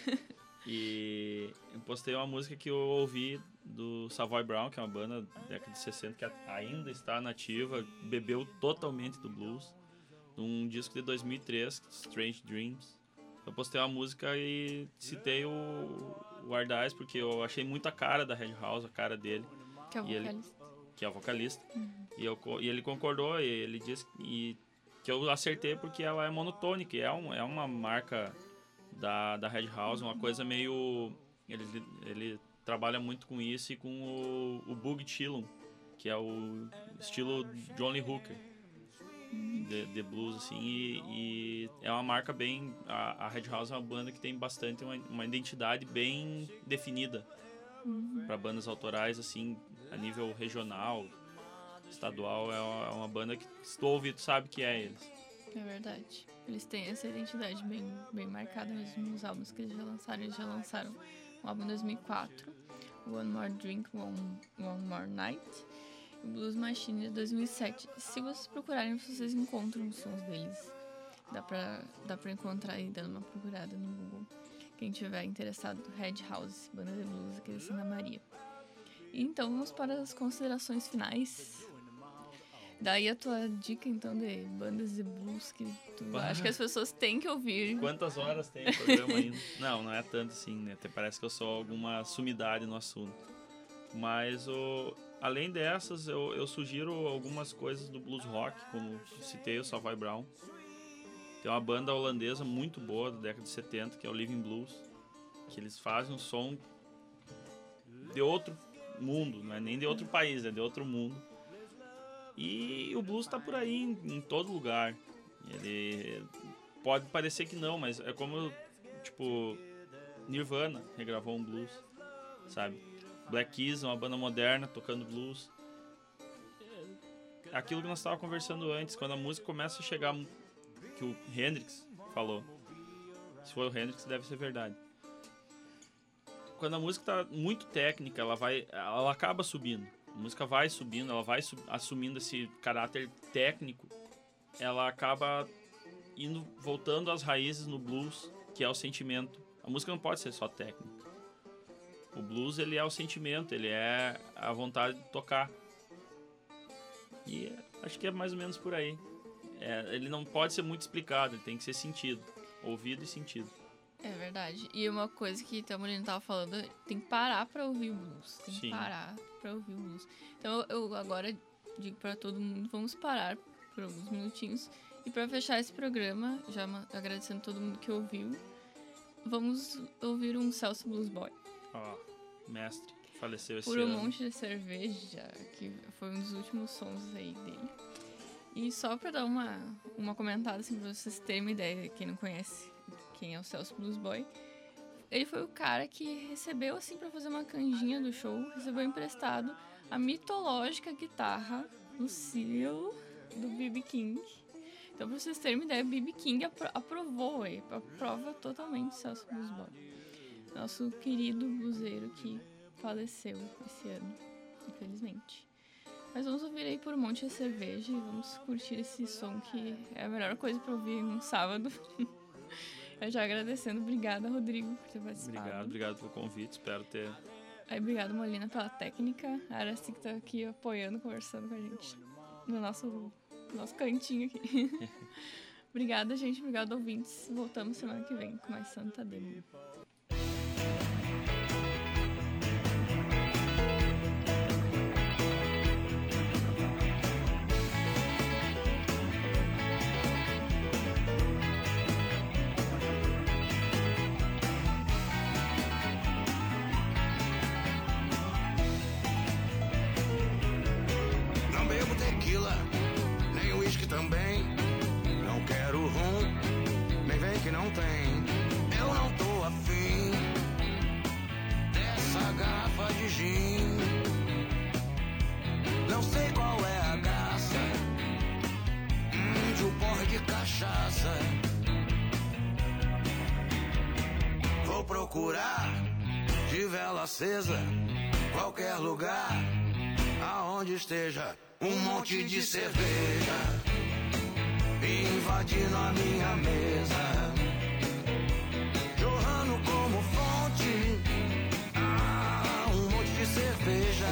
E eu postei uma música que eu ouvi do Savoy Brown, que é uma banda da década de sessenta, que ainda está nativa, bebeu totalmente do blues, num disco de dois mil e três, Strange Dreams. Eu postei uma música e citei o, o Ardais, porque eu achei muito a cara da Red House, a cara dele. Que é o E ele- vocalista. que é o vocalista. Uhum. E, eu, co- e ele concordou, e ele disse e, que eu acertei porque ela é monotônica, e é, um, é uma marca da, da Red House, uma coisa meio... Ele, ele trabalha muito com isso e com o, o Boogie Chillum, que é o estilo John Lee Hooker de, de blues, assim, e, e é uma marca bem... A, a Red House é uma banda que tem bastante uma, uma identidade bem definida Uhum. para bandas autorais, assim, a nível regional, estadual. É uma, é uma banda que, se tu ouvir, tu sabe que é eles. É verdade. Eles têm essa identidade bem, bem marcada mesmo nos álbuns que eles já lançaram. Eles já lançaram um álbum em dois mil e quatro, One More Drink, One, One More Night, e Blues Machine de dois mil e sete. Se vocês procurarem, vocês encontram os sons deles. Dá pra, dá pra encontrar aí dando uma procurada no Google. Quem tiver interessado, Red House, banda de blues aqui da Santa Maria. E então vamos para as considerações finais. Daí a tua dica, então, de bandas de blues que tu Bah. acha que as pessoas têm que ouvir. Quantas horas tem o programa ainda? Não, não é tanto assim, né? Até parece que eu sou alguma sumidade no assunto. Mas o, além dessas, eu, eu sugiro algumas coisas do blues rock, como citei o Savoy Brown. Tem uma banda holandesa muito boa da década de setenta, que é o Living Blues, que eles fazem um som de outro mundo, não é nem de outro país, é de outro mundo. E o blues tá por aí em, em todo lugar. Ele pode parecer que não, mas é como, tipo, Nirvana regravou um blues, sabe? Black Keys é uma banda moderna tocando blues. É aquilo que nós estávamos conversando antes, quando a música começa a chegar, que o Hendrix falou. Se for o Hendrix, deve ser verdade. Quando a música está muito técnica, ela vai, ela acaba subindo. A música vai subindo, ela vai sub, assumindo esse caráter técnico. Ela acaba indo, voltando às raízes no blues, que é o sentimento. A música não pode ser só técnica. O blues, ele é o sentimento, ele é a vontade de tocar. E acho que é mais ou menos por aí. É, ele não pode ser muito explicado, ele tem que ser sentido. Ouvido e sentido. É verdade. E uma coisa que o Tamborino tava falando, tem que parar pra ouvir o blues. Tem Sim. que parar pra ouvir o blues. Então eu agora digo pra todo mundo, vamos parar por alguns minutinhos. E pra fechar esse programa, já agradecendo todo mundo que ouviu, vamos ouvir um Celso Blues Boy. Ó, oh, mestre, faleceu esse Por ano. um monte de cerveja, que foi um dos últimos sons aí dele. E só pra dar uma, uma comentada, assim, pra vocês terem uma ideia, quem não conhece quem é o Celso Blues Boy, ele foi o cara que recebeu, assim, pra fazer uma canjinha do show, recebeu emprestado a mitológica guitarra Lucille do B B King. Então, pra vocês terem uma ideia, B B King apro- aprovou aí, aprova totalmente o Celso Blues Boy. Nosso querido bluseiro que faleceu esse ano, infelizmente. Mas vamos ouvir aí por um monte de cerveja e vamos curtir esse som que é a melhor coisa pra ouvir num sábado. Eu já agradecendo, obrigada, Rodrigo, por ter participado. Obrigado, obrigado pelo convite, espero ter... Aí, obrigado, Molina, pela técnica. A Araci que tá aqui apoiando, conversando com a gente no nosso, nosso cantinho aqui. Obrigada, gente, obrigado, ouvintes. Voltamos semana que vem com mais Santa Demo. Também não quero rum, nem vem que não tem. Eu não tô afim dessa garrafa de gin. Não sei qual é a graça hum, de um porre de cachaça. Vou procurar de vela acesa qualquer lugar aonde esteja um monte de cerveja invadindo a minha mesa, jorrando como fonte, ah, um monte de cerveja,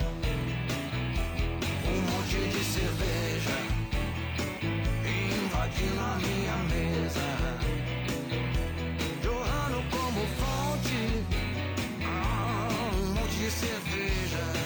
um monte de cerveja, invadindo a minha mesa, jorrando como fonte, ah, um monte de cerveja.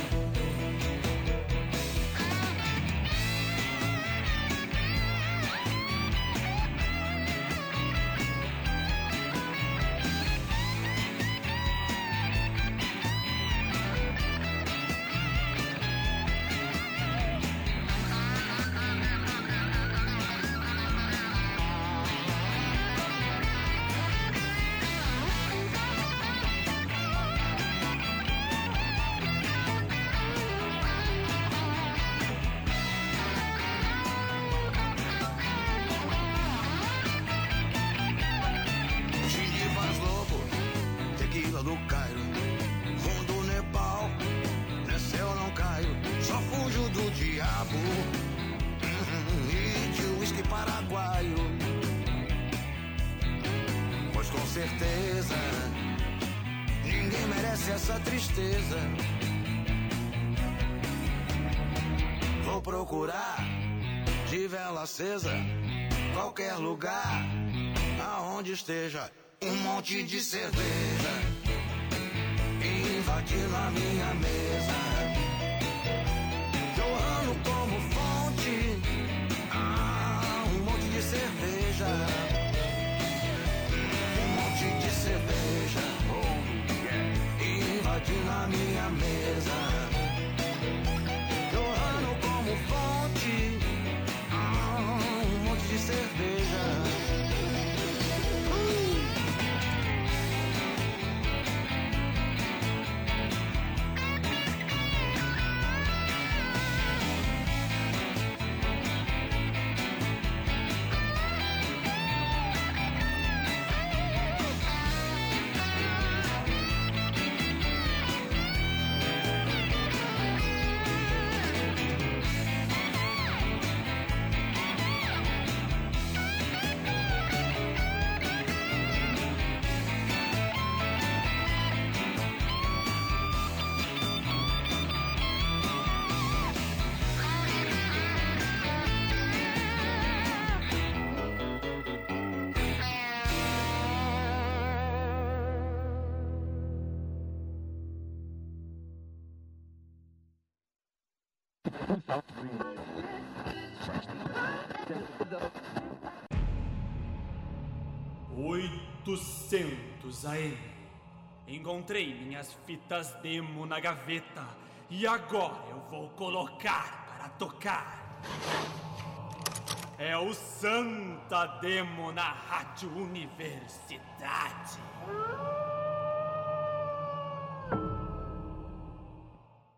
Do Cairo, fundo do Nepal, nessa eu não caio, só fujo do diabo hum, e de uísque paraguaio, pois com certeza ninguém merece essa tristeza. Vou procurar de vela acesa qualquer lugar aonde esteja um monte de cerveja invadindo a minha mesa, oitocentos A M. Encontrei minhas fitas demo na gaveta e agora eu vou colocar para tocar. É o Santa Demo na Rádio Universidade.